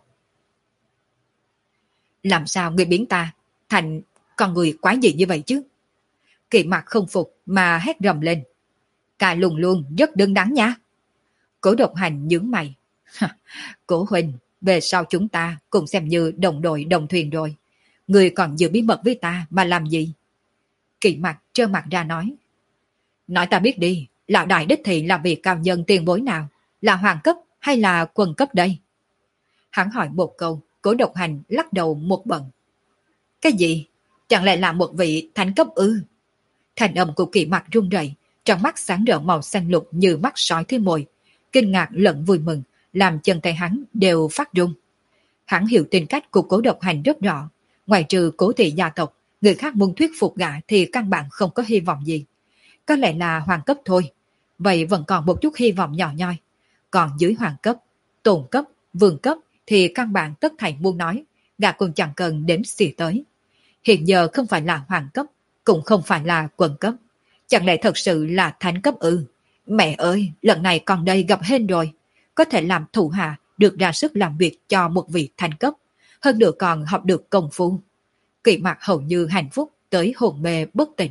Làm sao ngươi biến ta thành con người quái gì như vậy chứ? Kỵ Mặc không phục mà hét rầm lên. Cả lùng luôn rất đứng đắn nha. Cố Độc Hành nhướng mày. Cố huynh, về sau chúng ta cũng xem như đồng đội đồng thuyền rồi. Người còn giữ bí mật với ta mà làm gì? Kỵ Mặc trơ mặt ra nói. Nói ta biết đi, lão đại đích thị là vị cao nhân tiền bối nào? Là hoàng cấp hay là quân cấp đây? Hắn hỏi một câu, Cố Độc Hành lắc đầu một bận. Cái gì? Chẳng lẽ là một vị thánh cấp ư? Thành âm của Kỵ Mặc run rẩy, trong mắt sáng rỡ màu xanh lục như mắt sói thứ mồi, kinh ngạc lẫn vui mừng, làm chân tay hắn đều phát run. Hắn hiểu tính cách của Cố Độc Hành rất rõ, Ngoài trừ Cố thị gia tộc, người khác muốn thuyết phục gã thì căn bản không có hy vọng gì. Có lẽ là hoàng cấp thôi, vậy vẫn còn một chút hy vọng nhỏ nhoi. Còn dưới hoàng cấp, tôn cấp, vương cấp thì căn bản tất thảy muốn nói, gã cũng chẳng cần đến xì tới. Hiện giờ không phải là hoàng cấp, cũng không phải là quân cấp. Chẳng lẽ thật sự là thánh cấp ư? Mẹ ơi, lần này con đây gặp hên rồi. Có thể làm thủ hạ, được ra sức làm việc cho một vị thánh cấp. Hơn nữa còn học được công phu. Kỵ Mặc hầu như hạnh phúc tới hồn mê bất tỉnh.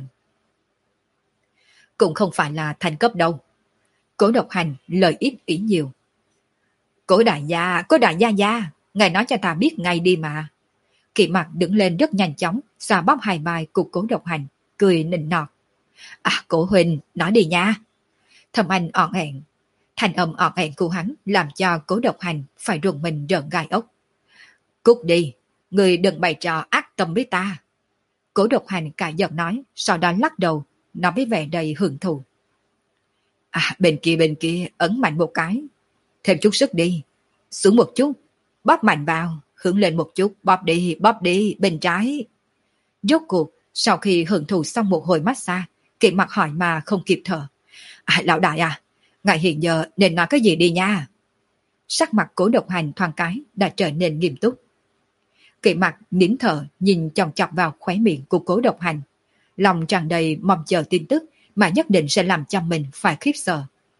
Cũng không phải là thánh cấp đâu. Cố Độc Hành lời ít ý nhiều. Cố đại gia, cố đại gia gia, ngài nói cho ta biết ngay đi mà. Kỵ Mặc đứng lên rất nhanh chóng, xoa bóp hai vai của Cố Độc Hành, cười nịnh nọt. À, Cố huynh, nói đi nha. Thầm Anh ọt ẹn. Thành âm ọt ẹn của hắn làm cho Cố Độc Hành phải rùng mình rợn gai ốc. Cút đi, người đừng bày trò ác tâm với ta. Cố Độc Hành cả giận nói, sau đó lắc đầu, nói với vẻ đầy hưởng thụ. À, bên kia bên kia, ấn mạnh một cái. Thêm chút sức đi. Xuống một chút, bóp mạnh vào, hướng lên một chút, bóp đi, bóp đi, bên trái. Rốt cuộc, sau khi hưởng thụ xong một hồi massage, Kỵ Mặc hỏi mà không kịp thở. À, lão đại à, ngài hiện giờ nên nói cái gì đi nha. Sắc mặt Cố Độc Hành thoáng cái đã trở nên nghiêm túc. Kỵ Mặc nín thở nhìn chòng chọc vào khóe miệng của Cố Độc Hành. Lòng tràn đầy mong chờ tin tức mà nhất định sẽ làm cho mình phải khiếp sợ.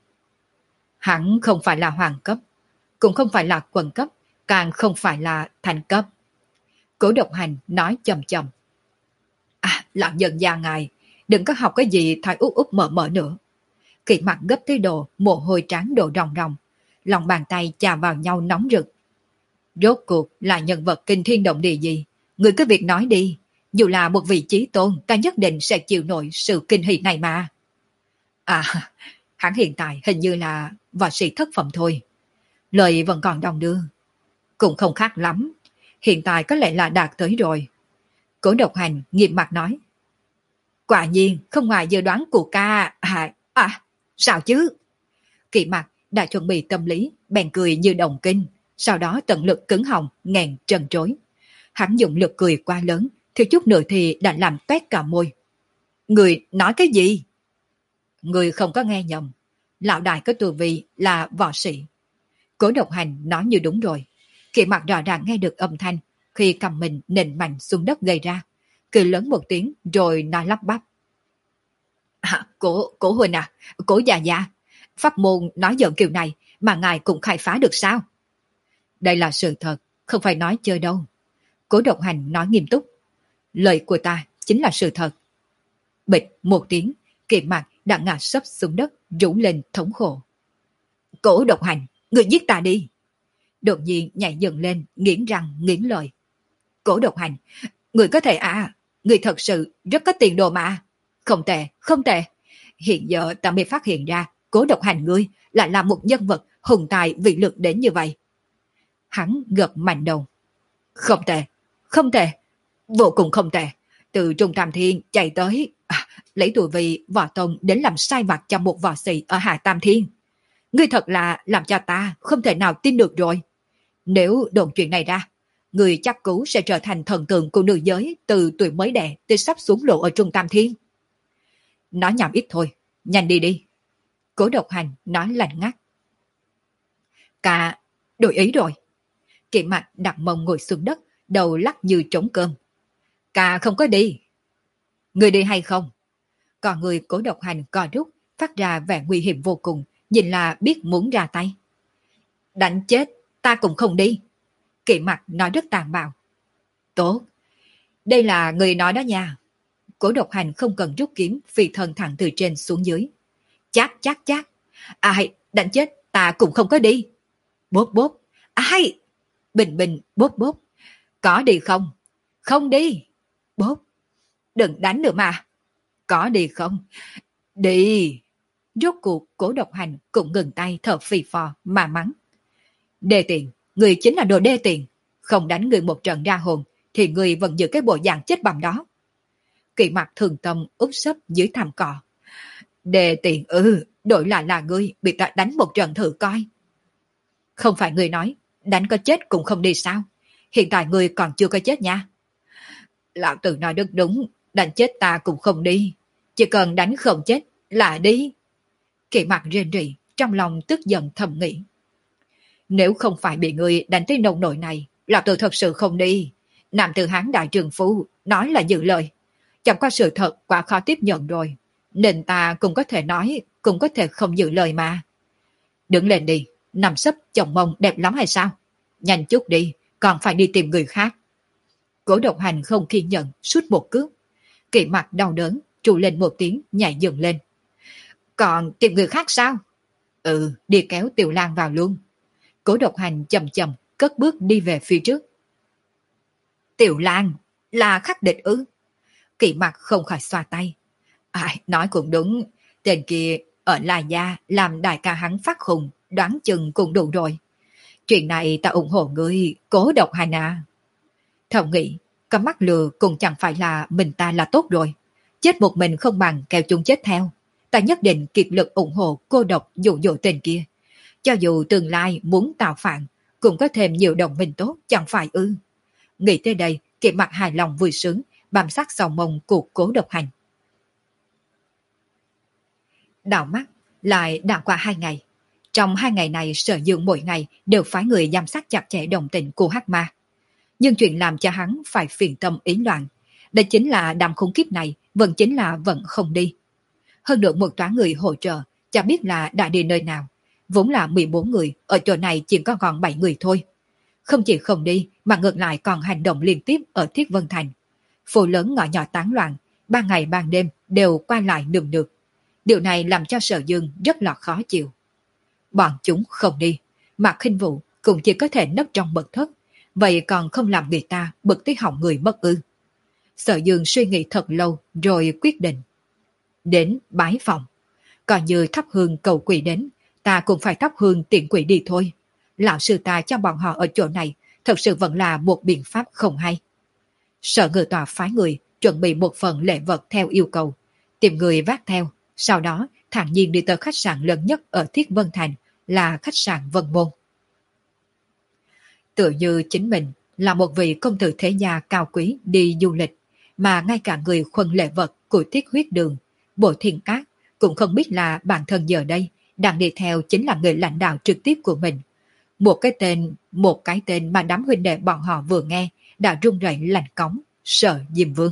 Hắn không phải là hoàng cấp, cũng không phải là quân cấp, càng không phải là thành cấp. Cố Độc Hành nói chậm chậm. À, lão nhân gia ngài, đừng có học cái gì thay út út mở mở nữa. Kỵ Mặc gấp tới độ mồ hôi trán đổ ròng ròng, lòng bàn tay chà vào nhau nóng rực. Rốt cuộc là nhân vật kinh thiên động địa gì? Người cứ việc nói đi, dù là một vị chí tôn, ta nhất định sẽ chịu nổi sự kinh hỉ này mà. À, hắn hiện tại hình như là võ sĩ thất phẩm thôi. Lời vẫn còn đong đưa. Cũng không khác lắm. Hiện tại có lẽ là đạt tới rồi. Cố Độc Hành nghiêm mặt nói. Quả nhiên không ngoài dự đoán của ca. À, à sao chứ? Kỵ Mặc đã chuẩn bị tâm lý, bèn cười như đồng kinh. Sau đó tận lực cứng họng, nghẹn trần trối. Hắn dùng lực cười quá lớn, thiếu chút nữa thì đã làm toét cả môi. Người nói cái gì? Người không có nghe nhầm. Lão đại có tù vị là võ sĩ. Cố Độc Hành nói như đúng rồi. Kỵ Mặc rõ ràng nghe được âm thanh khi cầm mình nện mạnh xuống đất gây ra. Cười lớn một tiếng rồi nói lắp bắp. À, cố, cố huynh à, cố già già, pháp môn nói giỡn kiểu này mà ngài cũng khai phá được sao? Đây là sự thật, không phải nói chơi đâu. Cố Độc Hành nói nghiêm túc. Lời của ta chính là sự thật. Bịch một tiếng, Kỵ Mặc đã ngã sấp xuống đất, rũ lên thống khổ. Cố Độc Hành, người giết ta đi. Đột nhiên nhảy dựng lên, nghiến răng, nghiến lợi. Cố Độc Hành, người có thể à, người thật sự rất có tiền đồ mà. Không tệ, không tệ. Hiện giờ ta mới phát hiện ra, Cố Độc Hành ngươi lại là một nhân vật hùng tài vị lực đến như vậy. Hắn gật mạnh đầu. Không tệ, không tệ, vô cùng không tệ. Từ Trung Tam Thiên chạy tới, à, lấy tuổi vị võ tông đến làm sai vặt cho một võ sĩ ở Hạ Tam Thiên. Ngươi thật là làm cho ta không thể nào tin được rồi. Nếu đồn chuyện này ra, ngươi chắc cú sẽ trở thành thần tượng của nữ giới từ tuổi mới đẻ tới sắp xuống lộ ở Trung Tam Thiên. Nói nhảm ít thôi, nhanh đi đi. Cố Độc Hành nói lạnh ngắt. Cả đổi ý rồi. Kỵ Mặc đặt mông ngồi xuống đất, đầu lắc như trống cơm. Cả không có đi. Người đi hay không? Còn người Cố Độc Hành co rút, phát ra vẻ nguy hiểm vô cùng, nhìn là biết muốn ra tay. Đánh chết, ta cũng không đi. Kỵ Mặc nói rất tàn bạo. Tốt, đây là người nói đó nha. Cố Độc Hành không cần rút kiếm, phi thân thẳng từ trên xuống dưới. Chát chát chát. Ai, đánh chết, ta cũng không có đi. Bốp bốp. Ai? Bình bình, bốp bốp. Có đi không? Không đi. Bốp. Đừng đánh nữa mà. Có đi không? Đi. Rốt cuộc Cố Độc Hành cũng ngừng tay thở phì phò mà mắng. Đê tiện, người chính là đồ đê tiện. Không đánh người một trận ra hồn thì người vẫn giữ cái bộ dạng chết bầm đó. Kỵ Mặc thường tâm úp sấp dưới thảm cỏ. Đê tiện ư, đổi lại là ngươi bị ta đánh một trận thử coi. Không phải ngươi nói, đánh có chết cũng không đi sao? Hiện tại ngươi còn chưa có chết nha. Lão tử nói rất đúng, đánh chết ta cũng không đi. Chỉ cần đánh không chết là đi. Kỵ mặt rên rỉ, trong lòng tức giận thầm nghĩ. Nếu không phải bị người đánh tới nông nỗi này, lão tử thật sự không đi. Nam tử Hán đại trường phu nói là giữ lời. Chẳng qua sự thật quá khó tiếp nhận rồi. Nên ta cũng có thể nói, cũng có thể không giữ lời mà. Đứng lên đi, nằm sấp chồng mông đẹp lắm hay sao? Nhanh chút đi, còn phải đi tìm người khác. Cố Độc Hành không kiên nhẫn, suốt một cước. Kỵ mặt đau đớn, trụ lên một tiếng, nhảy dựng lên. Còn tìm người khác sao? Ừ, đi kéo Tiểu Lang vào luôn. Cố Độc Hành chậm chậm, cất bước đi về phía trước. Tiểu Lang, là khắc địch ư? Kỵ mặt không khỏi xoa tay. Ai, nói cũng đúng, tên kia ở La Gia làm đại ca hắn phát khùng, đoán chừng cũng đủ rồi. Chuyện này ta ủng hộ ngươi, Cố Độc Hành à. Thầm nghĩ, có mắt lừa cũng chẳng phải là mình ta là tốt rồi. Chết một mình không bằng kéo chúng chết theo. Ta nhất định kiệt lực ủng hộ cô độc dụ dỗ tên kia. Cho dù tương lai muốn tạo phản, cũng có thêm nhiều đồng minh tốt, chẳng phải ư. Nghĩ tới đây, Kỵ mặt hài lòng vui sướng, bám sát sau mông của Cố Độc Hành. Đảo mắt, lại đã qua hai ngày. Trong hai ngày này, Sở Dương mỗi ngày đều phái người giám sát chặt chẽ đồng tình của Hắc Ma. Nhưng chuyện làm cho hắn phải phiền tâm ý loạn, đó chính là đám khủng khiếp này vẫn chính là vẫn không đi. Hơn được một toán người hỗ trợ, chả biết là đã đi nơi nào. Vốn là mười bốn người, ở chỗ này chỉ có còn bảy người thôi. Không chỉ không đi, mà ngược lại còn hành động liên tiếp ở Thiết Vân Thành. Phố lớn ngõ nhỏ tán loạn, ban ngày ban đêm đều qua lại nườm nượp. Điều này làm cho Sở Dương rất là khó chịu. Bọn chúng không đi, Mạc Khinh Vũ cũng chỉ có thể nấp trong mật thất, vậy còn không làm người ta bực tới họng người mất ư. Sở Dương suy nghĩ thật lâu rồi quyết định. Đến bái phòng. Còn như thắp hương cầu quỷ đến, ta cũng phải thắp hương tiện quỷ đi thôi. Lão sư ta cho bọn họ ở chỗ này thật sự vẫn là một biện pháp không hay. Sở Ngự Tòa phái người chuẩn bị một phần lễ vật theo yêu cầu, tìm người vác theo, sau đó thản nhiên đi tới khách sạn lớn nhất ở Thiết Vân Thành là khách sạn Vân Môn. Tựa như chính mình là một vị công tử thế gia cao quý đi du lịch, mà ngay cả người khuân lễ vật của Thiết Huyết Đường, Bộ Thiên Cát cũng không biết là bản thân giờ đây đang đi theo chính là người lãnh đạo trực tiếp của mình. Một cái tên, một cái tên mà đám huynh đệ bọn họ vừa nghe đã run rẩy lạnh cống, Sở Diêm Vương.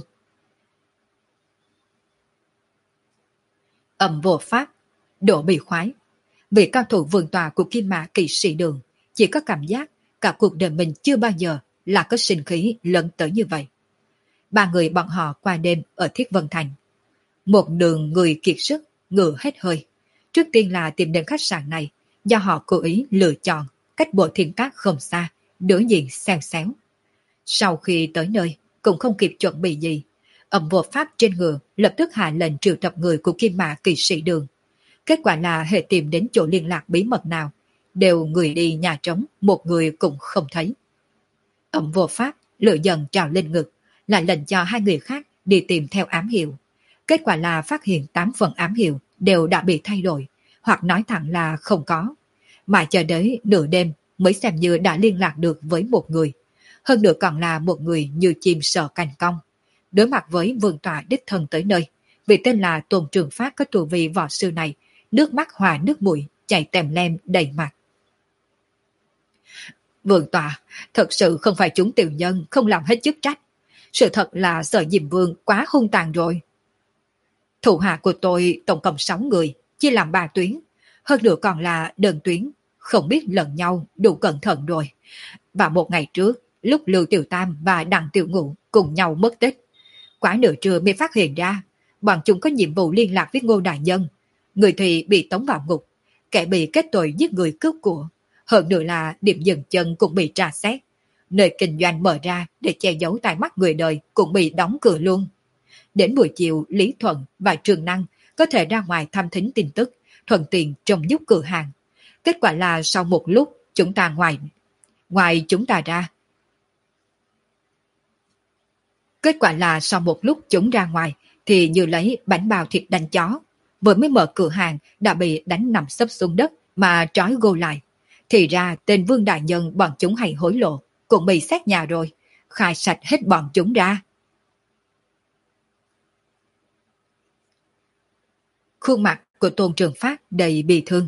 Ầm vô pháp, đổ bị khoái. Vị cao thủ vườn tòa của Kim Mã Kỵ Sĩ Đường chỉ có cảm giác cả cuộc đời mình chưa bao giờ là có sinh khí lớn tới như vậy. Ba người bọn họ qua đêm ở Thiết Vân Thành. Một đường người kiệt sức, ngựa hết hơi. Trước tiên là tìm đến khách sạn này, do họ cố ý lựa chọn cách Bộ Thiên Cát không xa, đối diện xèo xéo. Sau khi tới nơi, cũng không kịp chuẩn bị gì. Ẩm vô pháp trên ngựa lập tức hạ lệnh triệu tập người của Kim Mã Kỵ Sĩ Đường. Kết quả là hệ tìm đến chỗ liên lạc bí mật nào, đều người đi nhà trống, một người cũng không thấy. Ẩm vô pháp lửa dần trào lên ngực, lại lệnh cho hai người khác đi tìm theo ám hiệu. Kết quả là phát hiện tám phần ám hiệu đều đã bị thay đổi, hoặc nói thẳng là không có. Mà chờ đến nửa đêm mới xem như đã liên lạc được với một người. Hơn nữa còn là một người như chim sợ cành cong. Đối mặt với vương tọa đích thân tới nơi, vị tên là Tôn Trường Phát có tù vị võ sư này, nước mắt hòa nước mũi, chảy tèm lem đầy mặt. Vương tọa, thật sự không phải chúng tiểu nhân không làm hết chức trách. Sự thật là Sở Diêm Vương quá hung tàn rồi. Thủ hạ của tôi tổng cộng sáu người, chia làm ba tuyến. Hơn nữa còn là đơn tuyến, không biết lẫn nhau đủ cẩn thận rồi. Và một ngày trước, lúc Lưu Tiểu Tam và Đặng Tiểu Ngũ cùng nhau mất tích. Quá nửa trưa mới phát hiện ra, bọn chúng có nhiệm vụ liên lạc với Ngô Đại Nhân. Người thì bị tống vào ngục, kẻ bị kết tội giết người cướp của. Hơn nữa là điểm dừng chân cũng bị tra xét. Nơi kinh doanh mở ra để che giấu tai mắt người đời cũng bị đóng cửa luôn. Đến buổi chiều, Lý Thuận và Trường Năng có thể ra ngoài thăm thính tin tức, thuận tiện trông giúp cửa hàng. Kết quả là sau một lúc, chúng ta ngoài, ngoài chúng ta ra. Kết quả là sau một lúc chúng ra ngoài, thì như lấy bánh bao thịt đánh chó. Vừa mới mở cửa hàng đã bị đánh nằm sấp xuống đất mà trói gô lại. Thì ra tên Vương Đại Nhân bọn chúng hay hối lộ, cũng bị xét nhà rồi, khai sạch hết bọn chúng ra. Khuôn mặt của Tôn Trường Phát đầy bi thương.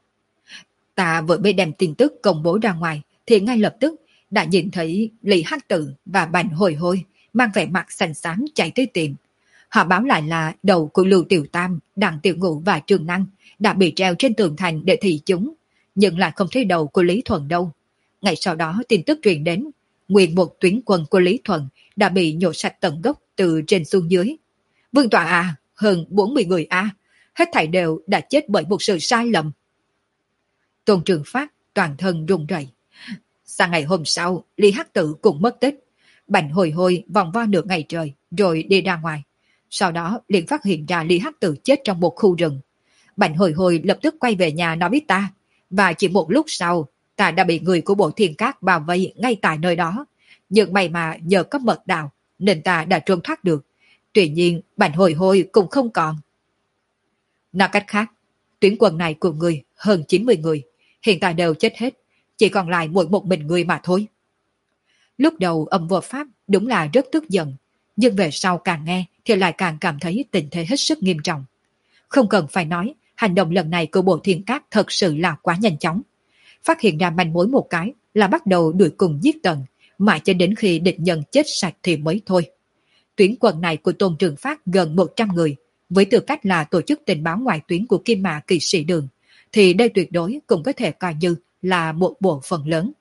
Ta vừa mới đem tin tức công bố ra ngoài thì ngay lập tức đã nhìn thấy Lý Hắc Tự và Bành Hồi Hôi mang vẻ mặt xanh xám chạy tới tìm. Họ báo lại là đầu của Lưu Tiểu Tam, Đặng Tiểu Ngũ và Trường Năng đã bị treo trên tường thành để thị chúng, nhưng lại không thấy đầu của Lý Thuần đâu. Ngày sau đó tin tức truyền đến, nguyên một tuyến quân của Lý Thuần đã bị nhổ sạch tận gốc từ trên xuống dưới. Vương tọa à, hơn bốn mươi người a, hết thảy đều đã chết bởi một sự sai lầm. Tôn Trường Phát toàn thân run rẩy. Sang ngày hôm sau, Lý Hắc Tự cũng mất tích. Bành Hồi Hôi vòng vo nửa ngày trời rồi đi ra ngoài. Sau đó liền phát hiện ra Lý Hắc Tự chết trong một khu rừng. Bành Hồi Hôi lập tức quay về nhà nói với ta, và chỉ một lúc sau, ta đã bị người của Bộ Thiên Cát bao vây ngay tại nơi đó. Nhưng may mà nhờ có mật đạo nên ta đã trốn thoát được. Tuy nhiên Bành Hồi Hôi cũng không còn. Nói cách khác, tuyến quân này của người hơn chín mươi người, hiện tại đều chết hết, chỉ còn lại mỗi một mình người mà thôi. Lúc đầu Âm Vô Pháp đúng là rất tức giận, nhưng về sau càng nghe thì lại càng cảm thấy tình thế hết sức nghiêm trọng. Không cần phải nói, hành động lần này của Bộ Thiên Cát thật sự là quá nhanh chóng. Phát hiện ra manh mối một cái là bắt đầu đuổi cùng giết tận, mãi cho đến khi địch nhân chết sạch thì mới thôi. Tuyến quân này của Tôn Trường Phát gần một trăm người, với tư cách là tổ chức tình báo ngoại tuyến của Kim Mã Kỵ Sĩ Đường, thì đây tuyệt đối cũng có thể coi như là một bộ phận lớn.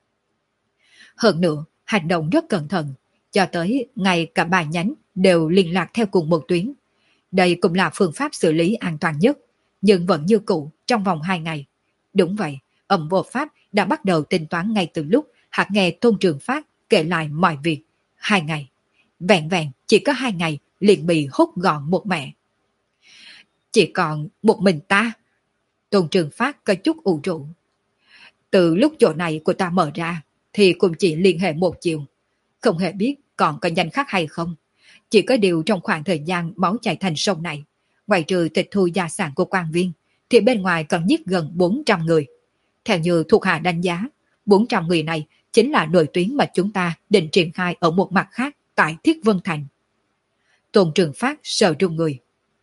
Hơn nữa, hành động rất cẩn thận, cho tới ngay cả ba nhánh đều liên lạc theo cùng một tuyến. Đây cũng là phương pháp xử lý an toàn nhất, nhưng vẫn như cũ trong vòng hai ngày. Đúng vậy, Âm Vô Pháp đã bắt đầu tính toán ngay từ lúc hắn nghe Tôn Trường Phát kể lại mọi việc. Hai ngày, vẹn vẹn chỉ có hai ngày liền bị hút gọn một mẹ. Chỉ còn một mình ta. Tôn Trường Phát có chút ủ rũ. Từ lúc chỗ này của ta mở ra thì cũng chỉ liên hệ một chiều. Không hề biết còn có danh khác hay không. Chỉ có điều trong khoảng thời gian máu chảy thành sông này, ngoài trừ tịch thu gia sản của quan viên, thì bên ngoài còn giết gần bốn trăm người. Theo như thuộc hạ đánh giá, bốn trăm người này chính là nội tuyến mà chúng ta định triển khai ở một mặt khác tại Thiết Vân Thành. Tôn Trường Phát sợ run người.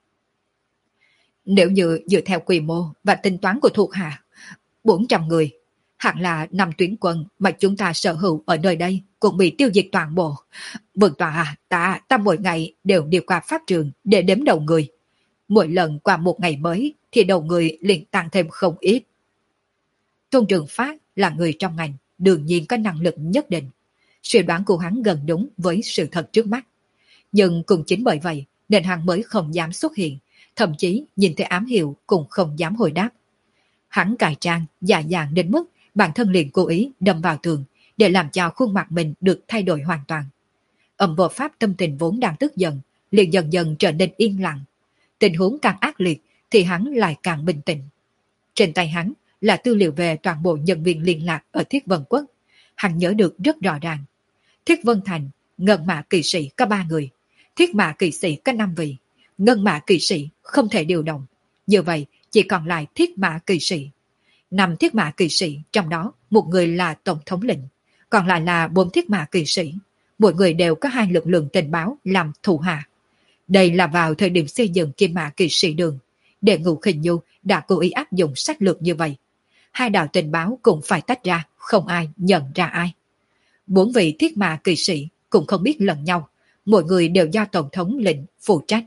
Nếu như dựa theo quy mô và tính toán của thuộc hạ, bốn trăm người, hẳn là năm tuyến quân mà chúng ta sở hữu ở nơi đây cũng bị tiêu diệt toàn bộ. Vương tọa à, ta, ta mỗi ngày đều đi qua pháp trường để đếm đầu người. Mỗi lần qua một ngày mới thì đầu người liền tăng thêm không ít. Tôn Trường Phát là người trong ngành, đương nhiên có năng lực nhất định. Suy đoán của hắn gần đúng với sự thật trước mắt. Nhưng cũng chính bởi vậy nên hắn mới không dám xuất hiện, thậm chí nhìn thấy ám hiệu cũng không dám hồi đáp. Hắn cài trang, dạ dàng đến mức bản thân liền cố ý đâm vào tường để làm cho khuôn mặt mình được thay đổi hoàn toàn. Âm Vô Pháp tâm tình vốn đang tức giận, liền dần dần trở nên yên lặng. Tình huống càng ác liệt thì hắn lại càng bình tĩnh. Trên tay hắn là tư liệu về toàn bộ nhân viên liên lạc ở Thiết Vân Quốc. Hắn nhớ được rất rõ ràng. Thiết Vân Thành, Ngân Mã Kỵ Sĩ có ba người, Thiết Mã Kỵ Sĩ có năm vị, Ngân Mã Kỵ Sĩ không thể điều động. Như vậy chỉ còn lại Thiết Mã Kỵ Sĩ. Năm Thiết Mã Kỵ Sĩ, trong đó một người là tổng thống lĩnh, còn lại là bốn Thiết Mã Kỵ Sĩ. Mỗi người đều có hai lực lượng tình báo làm thủ hạ. Đây là vào thời điểm xây dựng Kim Mã Kỵ Sĩ Đường, để Ngũ Khinh Nhu đã cố ý áp dụng sách lược như vậy. Hai đạo tình báo cũng phải tách ra, không ai nhận ra ai. Bốn vị Thiết Mã Kỵ Sĩ cũng không biết lẫn nhau, mỗi người đều do tổng thống lĩnh phụ trách.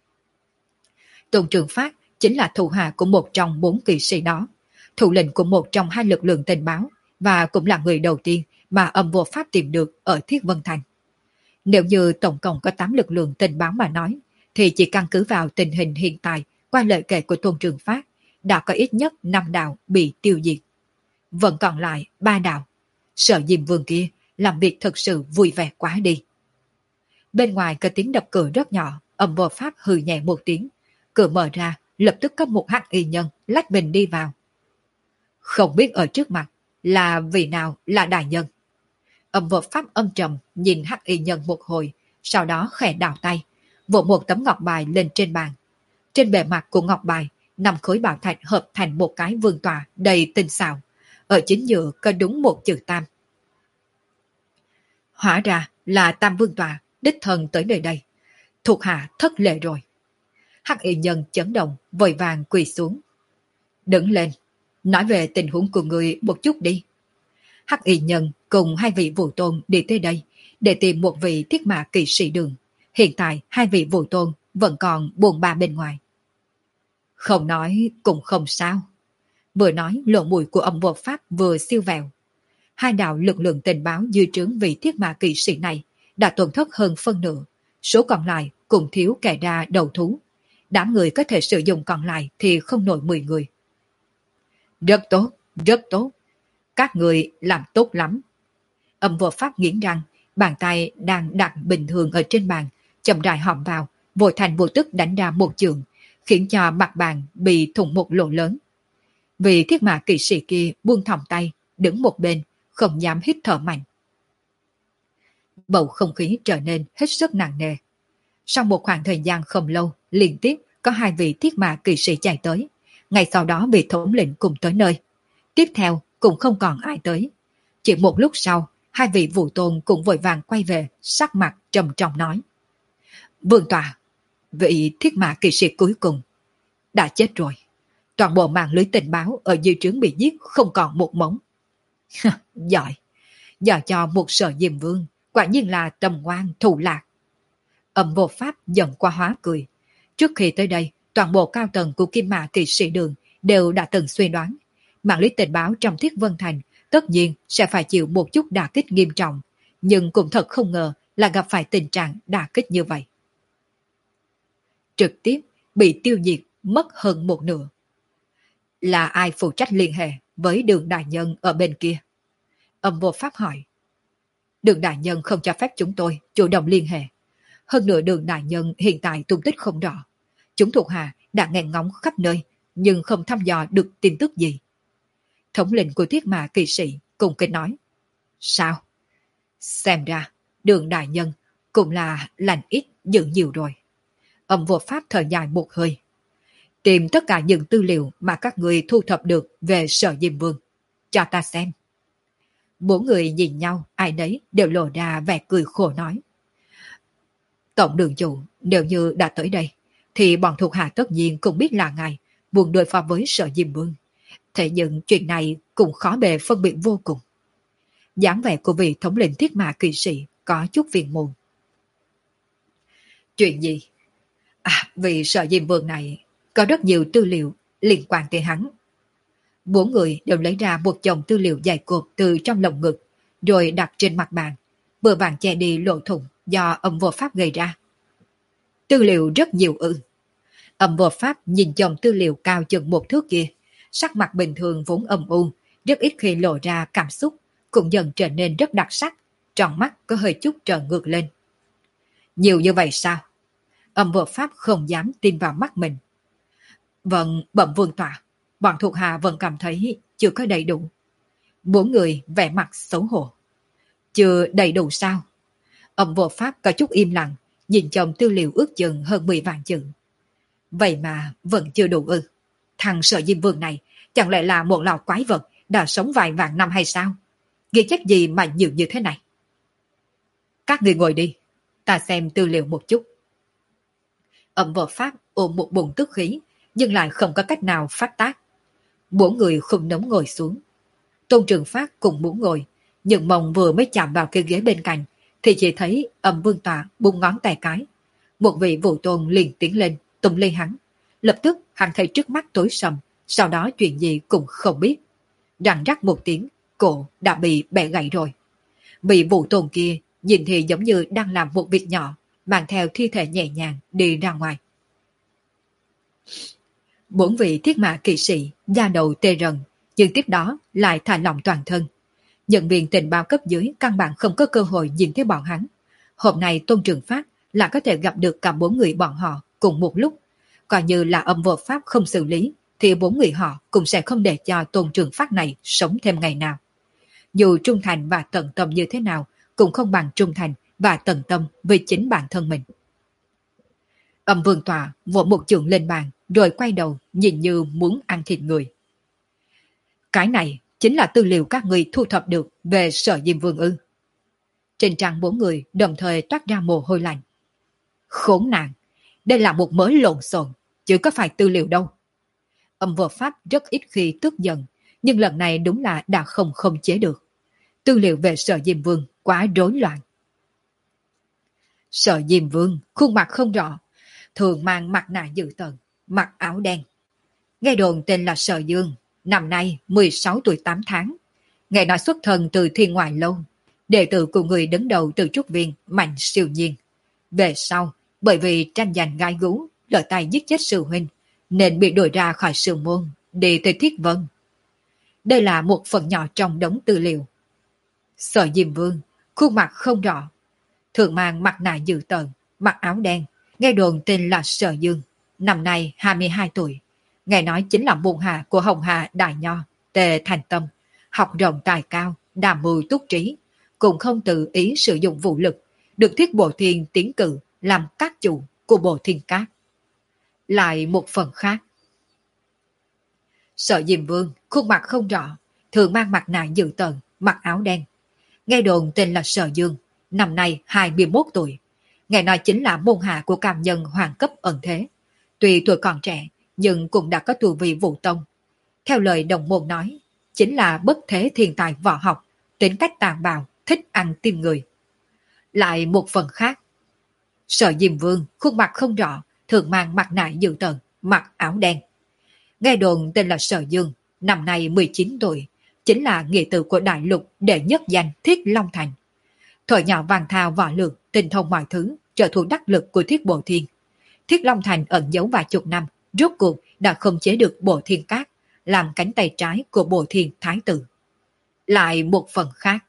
Tôn Trường Phát chính là thủ hạ của một trong bốn kỵ sĩ đó, thủ lĩnh của một trong hai lực lượng tình báo, và cũng là người đầu tiên mà Âm Vô Pháp tìm được ở Thiết Vân Thành. Nếu như tổng cộng có tám lực lượng tình báo mà nói, thì chỉ căn cứ vào tình hình hiện tại qua lời kể của Tôn Trường Phát, đã có ít nhất năm đạo bị tiêu diệt. Vẫn còn lại ba đạo. Sở Diêm Vương kia làm việc thật sự vui vẻ quá đi. Bên ngoài có tiếng đập cửa rất nhỏ, Âm Vô Pháp hừ nhẹ một tiếng. Cửa mở ra, lập tức có một hắc y nhân lách mình đi vào. Không biết ở trước mặt là vị nào là đại nhân. Âm Vô Pháp âm trầm nhìn hắc y nhân một hồi, sau đó khẽ đảo tay, vỗ một tấm ngọc bài lên trên bàn. Trên bề mặt của ngọc bài, năm khối bảo thạch hợp thành một cái vương tọa đầy tinh xảo. Ở chính giữa có đúng một chữ Tam. Hóa ra là Tam Vương tọa đích thân tới nơi đây. Thuộc hạ thất lệ rồi. Hắc y nhân chấn động, vội vàng quỳ xuống. Đứng lên, nói về tình huống của người một chút đi. Hắc y nhân cùng hai vị vũ tôn đi tới đây để tìm một vị thiết mã kỵ sĩ đường. Hiện tại hai vị vũ tôn vẫn còn buồn ba bên ngoài. Không nói cũng không sao. Vừa nói lộ mũi của âm vô pháp vừa siêu vẹo. Hai đạo lực lượng tình báo dư trướng vị thiết mã kỵ sĩ này đã tổn thất hơn phân nửa. Số còn lại cũng thiếu kẻ ra đầu thú. Đám người có thể sử dụng còn lại thì không nổi mười người. Rất tốt, rất tốt. Các người làm tốt lắm. Âm vô pháp nghiến răng, bàn tay đang đặt bình thường ở trên bàn, chậm rãi hõm vào, vội thành vô tức đánh ra một trường, khiến cho mặt bàn bị thủng một lỗ lớn. Vì thiết mã kỵ sĩ kia buông thõng tay, đứng một bên, không dám hít thở mạnh. Bầu không khí trở nên hết sức nặng nề. Sau một khoảng thời gian không lâu, liên tiếp có hai vị thiết mã kỵ sĩ chạy tới. Ngay sau đó bị thống lĩnh cùng tới nơi. Tiếp theo cũng không còn ai tới. Chỉ một lúc sau, hai vị vũ tôn cũng vội vàng quay về, sắc mặt trầm trọng nói. Vương tọa, vị thiết mã kỵ sĩ cuối cùng đã chết rồi. Toàn bộ mạng lưới tình báo ở dưới trướng bị giết không còn một mống. Giỏi, giỏi cho một Sở Diêm Vương, quả nhiên là tầm ngoan thù lạc. Âm vô pháp giận qua hóa cười. Trước khi tới đây, toàn bộ cao tầng của Kim Mã kỵ sĩ đường đều đã từng suy đoán. Mạng lưới tình báo trong Thiết Vân Thành tất nhiên sẽ phải chịu một chút đả kích nghiêm trọng, nhưng cũng thật không ngờ là gặp phải tình trạng đả kích như vậy. Trực tiếp bị tiêu diệt mất hơn một nửa. Là ai phụ trách liên hệ với Đường đại nhân ở bên kia? Âm vô pháp hỏi. Đường đại nhân không cho phép chúng tôi chủ động liên hệ. Hơn nữa Đường đại nhân hiện tại tung tích không rõ. Chúng thuộc hạ đã nghe ngóng khắp nơi, nhưng không thăm dò được tin tức gì. Thống lĩnh của Thiết Mã kỵ sĩ cùng kịch nói. Sao? Xem ra, Đường đại nhân cũng là lành ít dữ nhiều rồi. Âm vô pháp thở dài một hơi. Tìm tất cả những tư liệu mà các người thu thập được về Sở Diêm Vương. Cho ta xem. Bốn người nhìn nhau, ai nấy đều lộ ra vẻ cười khổ nói. Tổng đường chủ, nếu như đã tới đây, thì bọn thuộc hạ tất nhiên cũng biết là ngài buồn đối phó với Sở Diêm Vương. Thế nhưng chuyện này cũng khó bề phân biệt vô cùng. Dáng vẻ của vị thống lĩnh Thiết Mã kỵ sĩ có chút phiền muộn. Chuyện gì? À, vì Sở Diêm Vương này có rất nhiều tư liệu liên quan tới hắn. Bốn người đều lấy ra một chồng tư liệu dày cộp từ trong lồng ngực, rồi đặt trên mặt bàn, vừa vàng che đi lỗ thủng do âm vô pháp gây ra. Tư liệu rất nhiều ư. Âm vô pháp nhìn chồng tư liệu cao chừng một thước kia, sắc mặt bình thường vốn âm u, rất ít khi lộ ra cảm xúc, cũng dần trở nên rất đặc sắc, tròn mắt có hơi chút trợn ngược lên. Nhiều như vậy sao? Âm vô pháp không dám tin vào mắt mình. Vâng, bẩm vương tọa, bọn thuộc hạ vẫn cảm thấy chưa có đầy đủ. Bốn người vẻ mặt xấu hổ. Chưa đầy đủ sao? Âm vô pháp có chút im lặng, nhìn chồng tư liệu ước chừng hơn mười vạn chữ. Vậy mà vẫn chưa đủ ư? Thằng Sở Diêm Vương này chẳng lẽ là một lò quái vật đã sống vài vạn năm hay sao? Ghi chép gì mà nhiều như thế này? Các người ngồi đi, ta xem tư liệu một chút. Âm vô pháp ôm một bụng tức khí, nhưng lại không có cách nào phát tác. Bốn người không nóng ngồi xuống. Tôn Trường Phát cùng muốn ngồi, nhưng mông vừa mới chạm vào cái ghế bên cạnh, thì chỉ thấy Âm Vương tọa bung ngón tay cái. Một vị vũ tôn liền tiến lên, túm lấy hắn. Lập tức hắn thấy trước mắt tối sầm, sau đó chuyện gì cũng không biết. Răng rắc một tiếng, cổ đã bị bẻ gãy rồi. Vị vũ tôn kia nhìn thì giống như đang làm một việc nhỏ, mang theo thi thể nhẹ nhàng đi ra ngoài. Bốn vị Thiết Mã kỵ sĩ da đầu tê rần, nhưng tiếp đó lại thả lỏng toàn thân. Nhân viên tình báo cấp dưới căn bản không có cơ hội nhìn thấy bọn hắn. Hôm nay Tôn Trường Phát là có thể gặp được cả bốn người bọn họ cùng một lúc. Coi như là âm vô pháp không xử lý, thì bốn người họ cũng sẽ không để cho Tôn Trường Phát này sống thêm ngày nào. Dù trung thành và tận tâm như thế nào, cũng không bằng trung thành và tận tâm với chính bản thân mình. Âm Vương tọa vỗ một chưởng lên bàn, rồi quay đầu nhìn như muốn ăn thịt người. Cái này chính là tư liệu các người thu thập được về Sở Diêm Vương ư? Trên trang bốn người đồng thời toát ra mồ hôi lạnh. Khốn nạn, Đây là một mớ lộn xộn, chứ có phải tư liệu đâu. Âm vô pháp rất ít khi tức giận, nhưng lần này đúng là đã không khống chế được. Tư liệu về Sở Diêm Vương quá rối loạn. Sở Diêm Vương khuôn mặt không rõ, thường mang mặt nạ dữ tợn, mặc áo đen. Nghe đồn tên là Sở Dương, năm nay mười sáu tuổi tám tháng. Nghe nói xuất thân từ thiên ngoại lâu, đệ tử của người đứng đầu từ trúc viên Mạnh Siêu Nhiên. Về sau, bởi vì tranh giành gai gú, lỡ tay giết chết sư huynh, nên bị đuổi ra khỏi sư môn, đi tới Thiết Vân. Đây là một phần nhỏ trong đống tư liệu. Sở Diêm Vương, khuôn mặt không rõ, thường mang mặt nạ dữ tợn, mặc áo đen, nghe đồn tên là Sở Dương, năm nay hai mươi hai tuổi. Nghe nói chính là môn hạ của Hồng Hà Đại Nho, Tề Thành Tâm, học rộng tài cao, đàm mưu túc trí, cũng không tự ý sử dụng vũ lực, được Thiết Bộ Thiên tiến cử làm các chủ của Bộ Thiên Cát. Lại một phần khác. Sở Diêm Vương, khuôn mặt không rõ, thường mang mặt nạ dữ tợn, mặc áo đen. Nghe đồn tên là Sở Dương, năm nay hai mươi mốt tuổi. Nghe nói chính là môn hạ của cam nhân hoàng cấp ẩn thế. Tuy tuổi còn trẻ, nhưng cũng đã có tu vi vũ tông. Theo lời đồng môn nói, chính là bất thế thiên tài võ học, tính cách tàn bạo, thích ăn tim người. Lại một phần khác. Sở Diêm Vương, khuôn mặt không rõ, thường mang mặt nạ dữ tợn, mặc áo đen. Nghe đồn tên là Sở Dương, năm nay mười chín tuổi, chính là nghĩa tử của đại lục đệ nhất danh Thiết Long Thành. Thời nhỏ vàng thao võ lược, tinh thông mọi thứ, trợ thủ đắc lực của Thiết Bộ Thiên. Thiết Long Thành ẩn giấu vài chục năm, rốt cuộc đã không chế được Bộ Thiên Cát, làm cánh tay trái của Bộ Thiên Thái Tử. Lại một phần khác.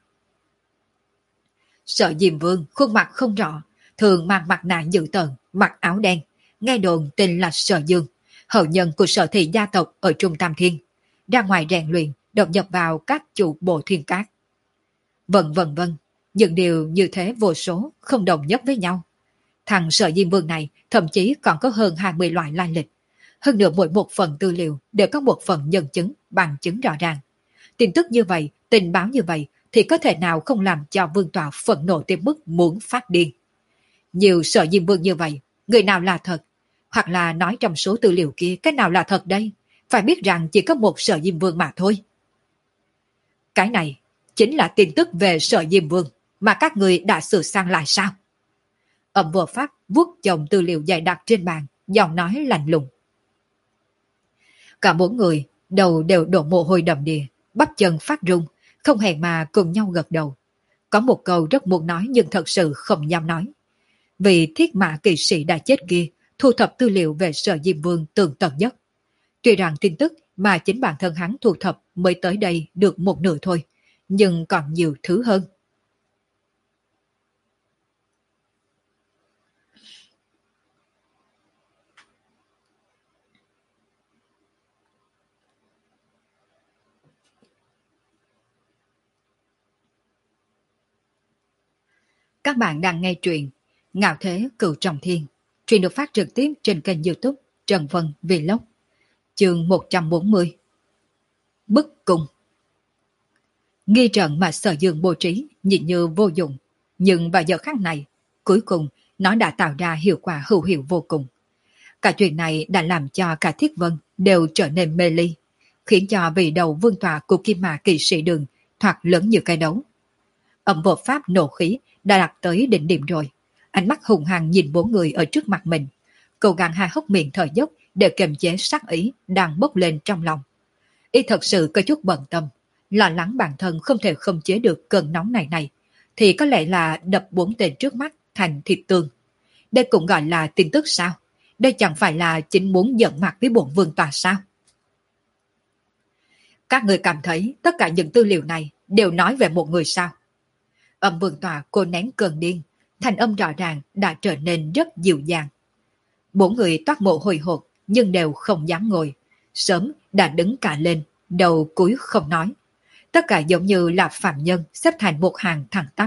Sở Diêm Vương, khuôn mặt không rõ, thường mang mặt nạ dữ tợn, mặc áo đen. Nghe đồn tên là Sở Dương, hậu nhân của Sở Thị gia tộc ở Trung Tam Thiên. Ra ngoài rèn luyện, đột nhập vào các chủ Bộ Thiên Cát. Vân vân vân, những điều như thế vô số, không đồng nhất với nhau. Thằng Sở Diêm Vương này thậm chí còn có hơn hai mươi loại lai lịch. Hơn nữa mỗi một phần tư liệu đều có một phần nhân chứng, bằng chứng rõ ràng. Tin tức như vậy, tình báo như vậy thì có thể nào không làm cho Vương Tọa phẫn nộ tới mức muốn phát điên. Nhiều Sở Diêm Vương như vậy, người nào là thật? Hoặc là nói trong số tư liệu kia cái nào là thật đây? Phải biết rằng chỉ có một Sở Diêm Vương mà thôi. Cái này chính là tin tức về Sở Diêm Vương mà các người đã sửa sang lại sao? Ẩm vừa phát vuốt chồng tư liệu dày đặc trên bàn, giọng nói lạnh lùng. Cả bốn người đầu đều đổ mồ hôi đầm đìa, bắp chân phát run, không hẹn mà cùng nhau gật đầu. Có một câu rất muốn nói nhưng thật sự không dám nói. Vì thiết mã kỵ sĩ đã chết kia thu thập tư liệu về Sở Diêm Vương tường tận nhất. Tuy rằng tin tức mà chính bản thân hắn thu thập mới tới đây được một nửa thôi, nhưng còn nhiều thứ hơn. Các bạn đang nghe truyện Ngạo Thế Cửu Trọng Thiên. Truyện được phát trực tiếp trên kênh YouTube Trần Vân Vlog. Chương một trăm bốn mươi. Bức cung. Nghi trận mà Sở Dương bố trí nhìn như vô dụng, nhưng vào giờ khắc này, cuối cùng nó đã tạo ra hiệu quả hữu hiệu vô cùng. Cả chuyện này đã làm cho cả Thiết Vân đều trở nên mê ly, khiến cho vị đầu vương tọa của Kim Mã Kỵ Sĩ Đường thoạt lớn như cái đấu. Ẩm vô pháp nổ khí đã đạt tới đỉnh điểm rồi, ánh mắt hùng hăng nhìn bốn người ở trước mặt mình, cố gắng hai hốc miệng thở dốc để kiềm chế sát ý đang bốc lên trong lòng. Y thật sự có chút bận tâm, lo lắng bản thân không thể khống chế được cơn nóng này này, thì có lẽ là đập bốn tên trước mắt thành thịt tương. Đây cũng gọi là tin tức sao? Đây chẳng phải là chính muốn giận mặt với bổn vương tòa sao? Các người cảm thấy tất cả những tư liệu này đều nói về một người sao? Âm vương tòa cô nén cơn điên, thành âm rõ ràng đã trở nên rất dịu dàng. Bốn người toát mồ hôi hột nhưng đều không dám ngồi, sớm đã đứng cả lên, đầu cúi không nói. Tất cả giống như là phạm nhân xếp thành một hàng thẳng tắp.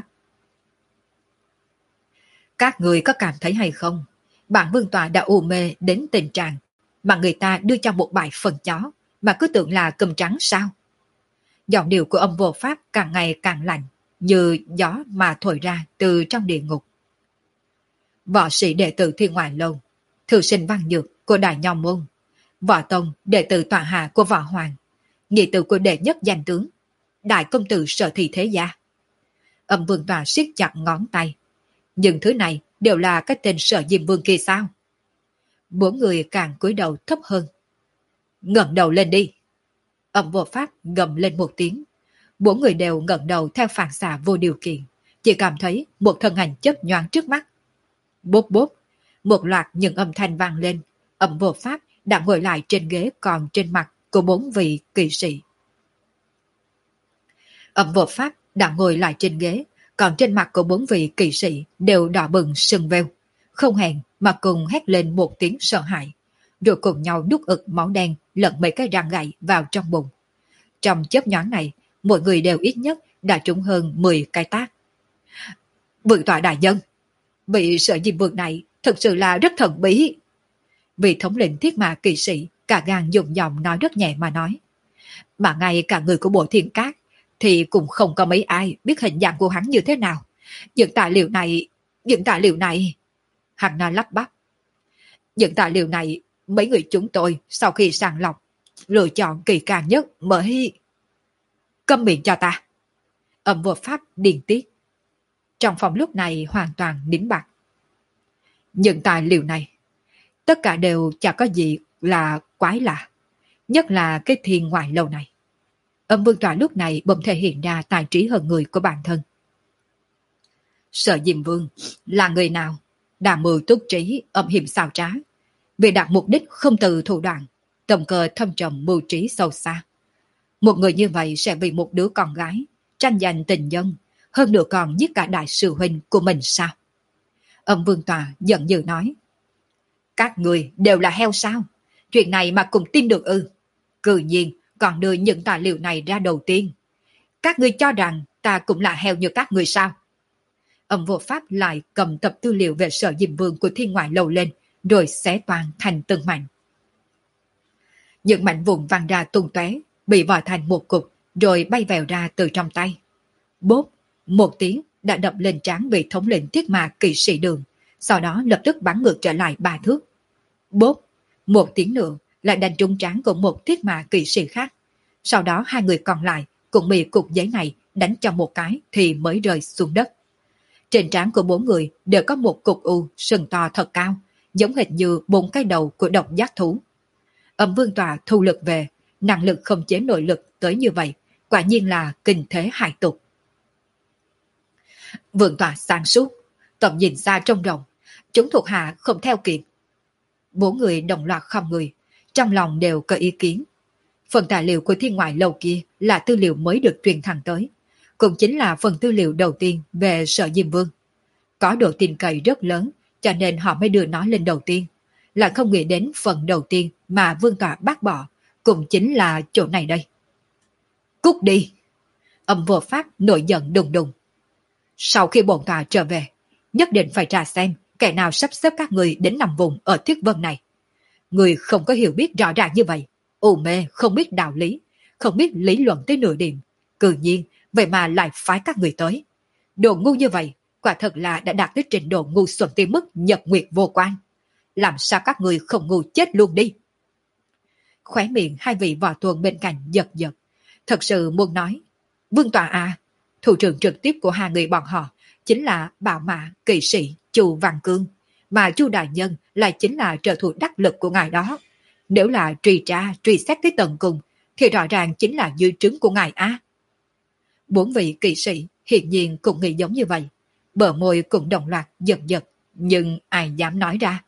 Các người có cảm thấy hay không? Bản vương tòa đã u mê đến tình trạng mà người ta đưa cho một bãi phần chó mà cứ tưởng là cơm trắng sao? Giọng điệu của âm vô pháp càng ngày càng lạnh, như gió mà thổi ra từ trong địa ngục. Võ sĩ đệ tử Thiên Ngoại Lâu, thư sinh văn nhược của Đại Nho Môn, Võ Tông đệ tử tọa hạ của Võ Hoàng, nghị tử của đệ nhất danh tướng, đại công tử Sở Thị thế gia. Âm Vương Tòa siết chặt ngón tay. Nhưng thứ này đều là cái tên Sở Diêm Vương kia sao? Bốn người càng cúi đầu thấp hơn. Ngẩng đầu lên đi. Âm Vô Pháp gầm lên một tiếng. Bốn người đều ngẩng đầu theo phản xạ vô điều kiện, chỉ cảm thấy một thân ảnh chớp nhoáng trước mắt. Bốp bốp, một loạt những âm thanh vang lên. Âm Vô Pháp đã ngồi lại trên ghế còn trên mặt của bốn vị kỵ sĩ. Âm Vô Pháp đã ngồi lại trên ghế, còn trên mặt của bốn vị kỵ sĩ đều đỏ bừng sưng veo, không hẹn mà cùng hét lên một tiếng sợ hãi, rồi cùng nhau nuốt ực máu đen lẫn mấy cái răng gãy vào trong bụng. Trong chớp nhoáng này, mỗi người đều ít nhất đã trúng hơn mười cái tát. Vương tọa đại nhân, vị Sở Diêm Vương này thực sự là rất thần bí. Vị thống lĩnh Thiết Mã kỵ sĩ cả gan dùng giọng nói rất nhẹ mà nói. Mà ngay cả người của Bộ Thiên Cát thì cũng không có mấy ai biết hình dạng của hắn như thế nào. Những tài liệu này, những tài liệu này... Hắn na lắp bắp. Những tài liệu này, mấy người chúng tôi sau khi sàng lọc, lựa chọn kỳ càng nhất mới... Câm miệng cho ta. Âm Vô Pháp điên tiết. Trong phòng lúc này hoàn toàn nín bặt. Những tài liệu này, tất cả đều chẳng có gì là quái lạ. Nhất là cái thiên ngoại lâu này. Âm Vương Tọa lúc này bỗng thể hiện ra tài trí hơn người của bản thân. Sở Diêm Vương là người nào? Đà mưu túc trí, âm hiểm xảo trá. Vì đạt mục đích không từ thủ đoạn, tầm cơ thâm trầm mưu trí sâu xa. Một người như vậy sẽ vì một đứa con gái tranh giành tình nhân, hơn nữa còn giết cả đại sư huynh của mình sao? Âm Vương Tọa giận dữ nói. Các người đều là heo sao? Chuyện này mà cùng tin được ư? Cự nhiên còn đưa những tài liệu này ra đầu tiên. Các người cho rằng ta cũng là heo như các người sao? Âm Vô Pháp lại cầm tập tư liệu về Sở Diêm Vương của thiên ngoại lầu lên, rồi xé toàn thành từng mảnh. Những mảnh vụn văng ra tung tóe, bị vò thành một cục, rồi bay vèo ra từ trong tay. Bốp, một tiếng đã đập lên trán vị thống lĩnh Thiết Mã kỵ sĩ Đường, sau đó lập tức bắn ngược trở lại ba thước. Bốp, một tiếng nữa lại đánh trúng trán của một Thiết Mã kỵ sĩ khác. Sau đó hai người còn lại cũng bị cục giấy này đánh cho một cái thì mới rơi xuống đất. Trên trán của bốn người đều có một cục u sừng to thật cao, giống hệt như bốn cái đầu của độc giác thú. Âm Vương Tọa thu lực về, năng lực không chế nội lực tới như vậy, quả nhiên là kinh thế hải tục. Vương Tọa sáng suốt, tầm nhìn xa trông rộng, chúng thuộc hạ không theo kịp. Bốn người đồng loạt không người, trong lòng đều có ý kiến. Phần tài liệu của thiên ngoại lâu kia là tư liệu mới được truyền thẳng tới, cũng chính là phần tư liệu đầu tiên về Sở Diêm Vương. Có độ tin cậy rất lớn, cho nên họ mới đưa nó lên đầu tiên. Lại không nghĩ đến phần đầu tiên mà Vương Tọa bác bỏ, cũng chính là chỗ này đây. Cút đi! Âm Vô Pháp nổi giận đùng đùng. Sau khi bổn tọa trở về, nhất định phải tra xem kẻ nào sắp xếp các người đến nằm vùng ở Thiết Vân này. Người không có hiểu biết rõ ràng như vậy, u mê không biết đạo lý, không biết lý luận tới nửa điểm, cư nhiên vậy mà lại phái các người tới. Đồ ngu như vậy, quả thật là đã đạt tới trình độ ngu xuẩn tới mức nhật nguyệt vô quan. Làm sao các người không ngu chết luôn đi? Khóe miệng hai vị võ tuần bên cạnh giật giật, thật sự muốn nói, Vương Tọa à, thủ trưởng trực tiếp của hai người bọn họ chính là Bảo Mã kỵ sĩ Chu Văn Cương, mà Chu đại nhân lại chính là trợ thủ đắc lực của ngài đó. Nếu là truy tra, truy xét tới tận cùng, thì rõ ràng chính là dư trứng của ngài a. Bốn vị kỵ sĩ hiển nhiên cũng nghĩ giống như vậy, bờ môi cũng đồng loạt giật giật, nhưng ai dám nói ra.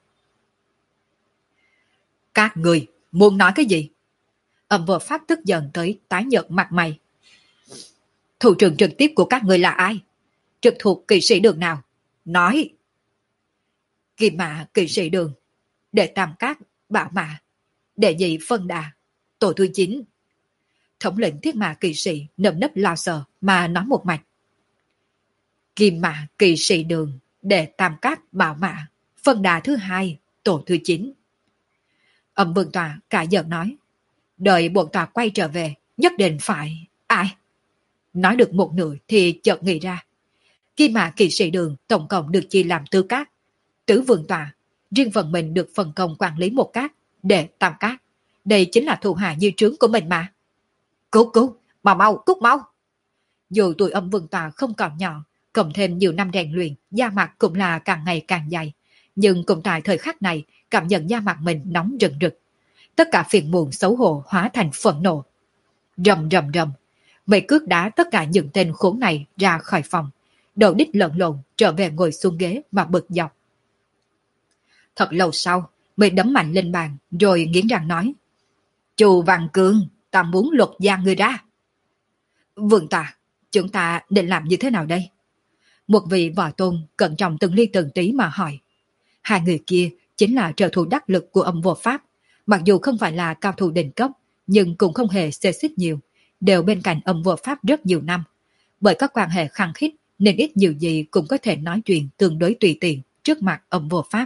Các người muốn nói cái gì? Âm Vô Pháp tức giận tới tái nhợt mặt mày. Thủ trưởng trực tiếp của các người là ai? Trực thuộc kỵ sĩ Đường nào? Nói! Kim Mã kỵ sĩ Đường, Đệ Tam Cát, Bảo Mã, Đệ Nhị Phân Đà, Tổ thứ chín. Thống lĩnh Thiết Mã kỵ sĩ nâm nấp lo sợ mà nói một mạch. Kim Mã kỵ sĩ Đường, Đệ Tam Cát, Bảo Mã, Phân Đà thứ hai, Tổ thứ chín. Âm Vương Tọa cả giận nói, đợi bổn tọa quay trở về, nhất định phải... Ai? Nói được một nửa thì chợt nghĩ ra. Kim Mã kỵ sĩ Đường tổng cộng được chia làm tư cát. Tứ Vương Tọa, riêng phần mình được phân công quản lý một cát để tam cát. Đây chính là thủ hạ như trướng của mình mà. Cứu cứu, mau mau, cút mau. Dù tuổi Âm Vương Tòa không còn nhỏ, cộng thêm nhiều năm rèn luyện, da mặt cũng là càng ngày càng dày. Nhưng cũng tại thời khắc này, cảm nhận da mặt mình nóng rực rực. Tất cả phiền muộn xấu hổ hóa thành phẫn nộ. Rầm rầm rầm, mấy cước đá tất cả những tên khốn này ra khỏi phòng. Đầu đít lợn lộn trở về ngồi xuống ghế mà bực dọc. Thật lâu sau, mới đấm mạnh lên bàn rồi nghiến răng nói: Chu Văn Cương, ta muốn luật gia người ra. Vương Tòa, chúng ta định làm như thế nào đây? Một vị võ tôn cẩn trọng từng ly từng tí mà hỏi. Hai người kia chính là trợ thủ đắc lực của Âm Vô Pháp. Mặc dù không phải là cao thủ đỉnh cấp, nhưng cũng không hề xê xích nhiều, đều bên cạnh Âm Vô Pháp rất nhiều năm. Bởi các quan hệ khăng khít nên ít nhiều gì cũng có thể nói chuyện tương đối tùy tiện trước mặt Âm Vô Pháp.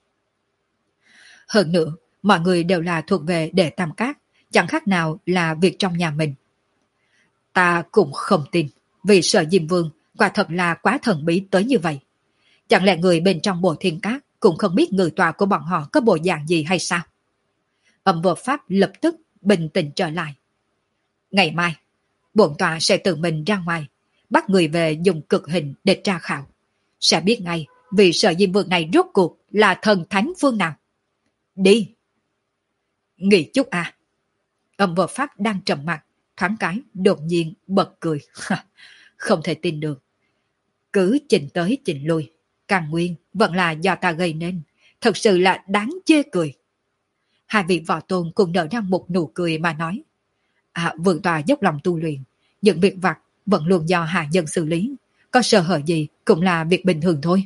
Hơn nữa, mọi người đều là thuộc về Đệ Tam Cát, chẳng khác nào là việc trong nhà mình. Ta cũng không tin, vì Sở Diêm Vương quả thật là quá thần bí tới như vậy. Chẳng lẽ người bên trong Bộ Thiên Cát cũng không biết người tòa của bọn họ có bộ dạng gì hay sao? Âm Vô Pháp lập tức bình tĩnh trở lại. Ngày mai, bổn tòa sẽ tự mình ra ngoài, bắt người về dùng cực hình để tra khảo. Sẽ biết ngay vì Sở Diêm Vương này rốt cuộc là thần thánh phương nào. Đi! Nghỉ chút à? Âm Vô Pháp đang trầm mặt, thoáng cái đột nhiên bật cười. Không thể tin được. Cứ chỉnh tới chỉnh lui, càng nguyên vẫn là do ta gây nên. Thật sự là đáng chê cười. Hai vị võ tôn cùng nở ra một nụ cười mà nói. À, vương tòa dốc lòng tu luyện, những việc vặt vẫn luôn do hạ nhân xử lý. Có sơ hở gì cũng là việc bình thường thôi.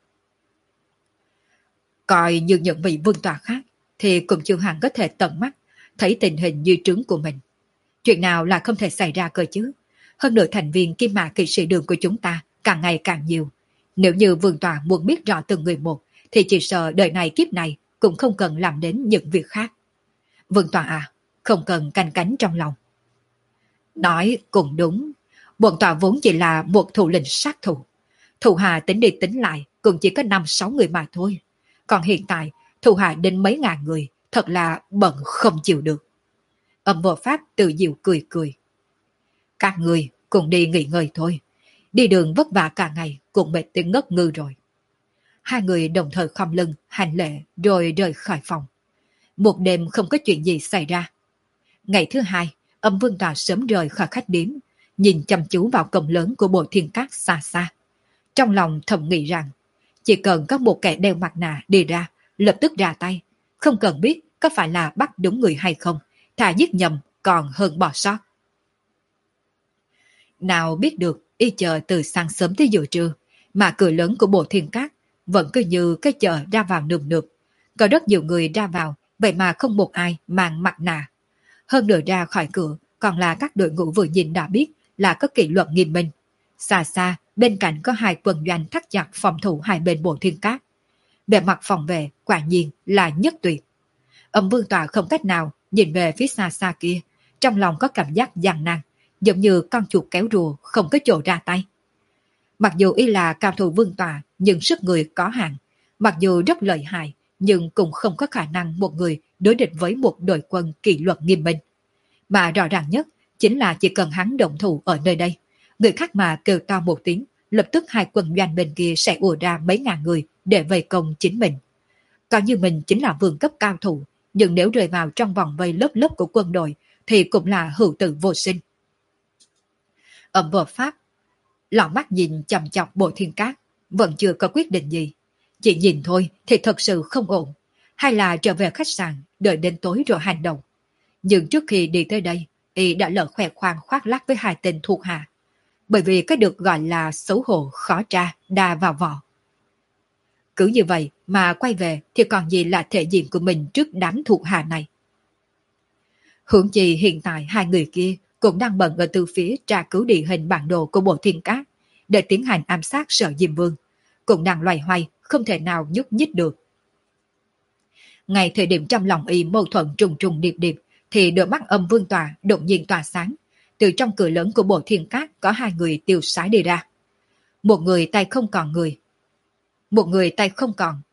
Coi như những vị vương tòa khác thì cũng chưa hẳn có thể tận mắt thấy tình hình như trứng của mình. Chuyện nào là không thể xảy ra cơ chứ? Hơn nữa thành viên kim mã kỵ sĩ đường của chúng ta càng ngày càng nhiều. Nếu như vương tòa muốn biết rõ từng người một thì chỉ sợ đời này kiếp này cũng không cần làm đến những việc khác. Vương tòa à, không cần canh cánh trong lòng. Nói cũng đúng, bổn tòa vốn chỉ là một thủ lĩnh sát thủ. Thủ hạ tính đi tính lại cũng chỉ có năm sáu người mà thôi. Còn hiện tại, thủ hạ đến mấy ngàn người, thật là bận không chịu được. Âm Vô Pháp tự diệu cười cười. Các người cùng đi nghỉ ngơi thôi. Đi đường vất vả cả ngày cũng mệt tới ngất ngư rồi. Hai người đồng thời khom lưng, hành lễ rồi rời khỏi phòng. Một đêm không có chuyện gì xảy ra. Ngày thứ hai, Âm Vương Tòa sớm rời khỏi khách điếm, nhìn chăm chú vào cổng lớn của Bộ Thiên Cát xa xa. Trong lòng thầm nghĩ rằng, chỉ cần có một kẻ đeo mặt nạ đi ra, lập tức ra tay, không cần biết có phải là bắt đúng người hay không, thà giết nhầm còn hơn bỏ sót. Nào biết được y chờ từ sáng sớm tới giữa trưa, mà cửa lớn của Bộ Thiên Cát vẫn cứ như cái chợ ra vào nườm nượp. Có rất nhiều người ra vào, vậy mà không một ai mang mặt nạ. Hơn nữa ra khỏi cửa còn là các đội ngũ vừa nhìn đã biết là có kỷ luật nghiêm minh. Xa xa, bên cạnh có hai quân doanh thắt chặt phòng thủ hai bên Bộ Thiên Cát. Về mặt phòng vệ, quả nhiên là nhất tuyệt. Âm Vương Tòa không cách nào nhìn về phía xa xa kia, trong lòng có cảm giác gian nan, giống như con chuột kéo rùa không có chỗ ra tay. Mặc dù y là cao thủ Vương Tòa, nhưng sức người có hạn. Mặc dù rất lợi hại, nhưng cũng không có khả năng một người đối địch với một đội quân kỷ luật nghiêm minh. Mà rõ ràng nhất chính là chỉ cần hắn động thủ ở nơi đây, người khác mà kêu to một tiếng, lập tức hai quân doanh bên kia sẽ ùa ra mấy ngàn người để vây công chính mình. Coi như mình chính là vương cấp cao thủ, nhưng nếu rơi vào trong vòng vây lớp lớp của quân đội thì cũng là hữu tử vô sinh. Âm Vô Pháp lọ mắt nhìn chằm chọc Bộ Thiên Cát, vẫn chưa có quyết định gì. Chỉ nhìn thôi thì thật sự không ổn. Hay là trở về khách sạn, đợi đến tối rồi hành động. Nhưng trước khi đi tới đây, y đã lỡ khoe khoang khoác lác với hai tên thuộc hạ. Bởi vì cái được gọi là xấu hổ khó tra, đa vào vỏ. Cứ như vậy mà quay về thì còn gì là thể diện của mình trước đám thuộc hạ này. Hướng chi hiện tại hai người kia cũng đang bận ở từ phía tra cứu địa hình bản đồ của Bộ Thiên Cát để tiến hành ám sát Sở Diêm Vương, cũng đang loay hoay không thể nào nhúc nhích được. Ngay thời điểm trong lòng y mâu thuẫn trùng trùng điệp điệp thì đôi mắt Âm Vương Tòa đột nhiên tỏa sáng. Từ trong cửa lớn của Bộ Thiên Cát có hai người tiêu sái đi ra. Một người tay không còn người. Một người tay không còn,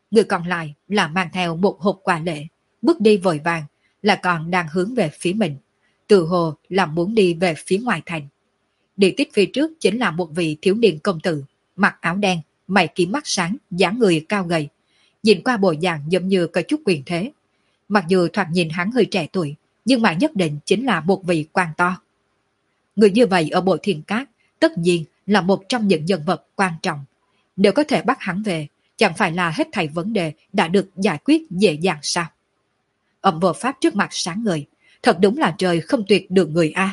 Người còn lại là mang theo một hộp quà lễ, bước đi vội vàng, là còn đang hướng về phía mình, tự hồ là muốn đi về phía ngoài thành. Đi tiếp phía trước chính là một vị thiếu niên công tử, mặc áo đen, mày kiếm mắt sáng, dáng người cao gầy, nhìn qua bộ dạng giống như có chút quyền thế. Mặc dù thoạt nhìn hắn hơi trẻ tuổi, nhưng mà nhất định chính là một vị quan to. Người như vậy ở bộ thiên cát, tất nhiên là một trong những nhân vật quan trọng. Nếu có thể bắt hắn về, chẳng phải là hết thảy vấn đề đã được giải quyết dễ dàng sao? Âm vô pháp trước mặt sáng ngời, thật đúng là trời không tuyệt được người A.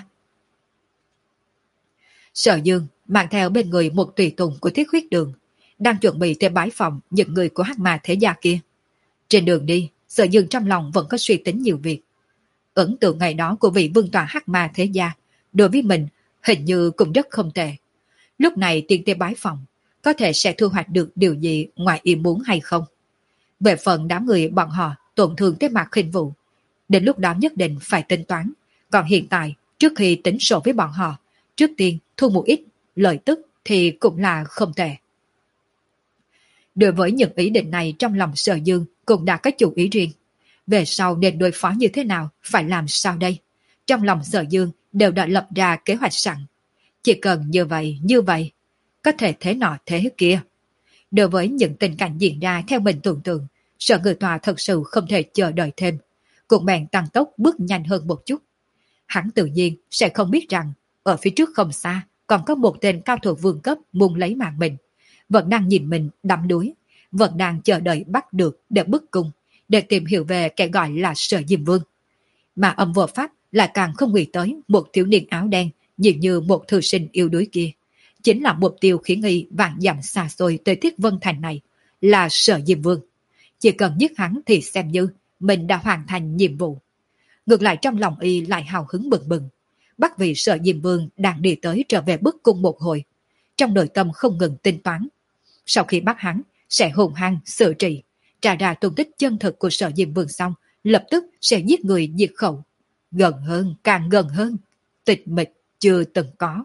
Sở Dương mang theo bên người một tùy tùng của Thiết Huyết Đường, đang chuẩn bị tới bái phòng những người của Hắc Ma thế gia kia. Trên đường đi, Sở Dương trong lòng vẫn có suy tính nhiều việc. Ấn tượng ngày đó của vị vương tọa Hắc Ma thế gia đối với mình hình như cũng rất không tệ. Lúc này tiên tới bái phòng, có thể sẽ thu hoạch được điều gì ngoài ý muốn hay không? Về phần đám người bọn họ tổn thương tới Mạc Khinh Vũ, đến lúc đó nhất định phải tính toán. Còn hiện tại, trước khi tính sổ với bọn họ, trước tiên thu một ít lợi tức thì cũng là không tệ. Đối với những ý định này trong lòng Sở Dương cũng đã có chủ ý riêng. Về sau nên đối phó như thế nào, phải làm sao đây? Trong lòng Sở Dương đều đã lập ra kế hoạch sẵn. Chỉ cần như vậy, như vậy, có thể thế nọ thế kia. Đối với những tình cảnh diễn ra theo mình tưởng tượng, Sở Ngự Tòa thật sự không thể chờ đợi thêm. Cũng bèn tăng tốc bước nhanh hơn một chút. Hắn tự nhiên sẽ không biết rằng ở phía trước không xa còn có một tên cao thủ vương cấp muốn lấy mạng mình. Vẫn đang nhìn mình đắm đuối, vẫn đang chờ đợi bắt được để bức cung, để tìm hiểu về kẻ gọi là Sở Diêm Vương. Mà âm vô pháp lại càng không nghĩ tới một thiếu niên áo đen nhìn như một thư sinh yếu đuối kia. Chính là mục tiêu khiến y vạn dặm xa xôi tới Thiết Vân Thành này, là Sở Diêm Vương. Chỉ cần giết hắn thì xem như mình đã hoàn thành nhiệm vụ. Ngược lại trong lòng y lại hào hứng bừng bừng. Bắt vì Sở Diêm Vương đang đi tới trở về bức cung một hồi. Trong nội tâm không ngừng tính toán. Sau khi bắt hắn, sẽ hùng hăng xử trị, trả ra tung tích chân thực của Sở Diêm Vương xong, lập tức sẽ giết người diệt khẩu. Gần hơn, càng gần hơn. Tịch mịch chưa từng có.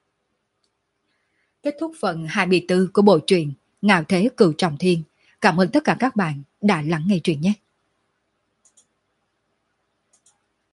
Kết thúc phần hai mươi tư của bộ truyện Ngạo Thế Cửu Trọng Thiên. Cảm ơn tất cả các bạn đã lắng nghe truyện nhé.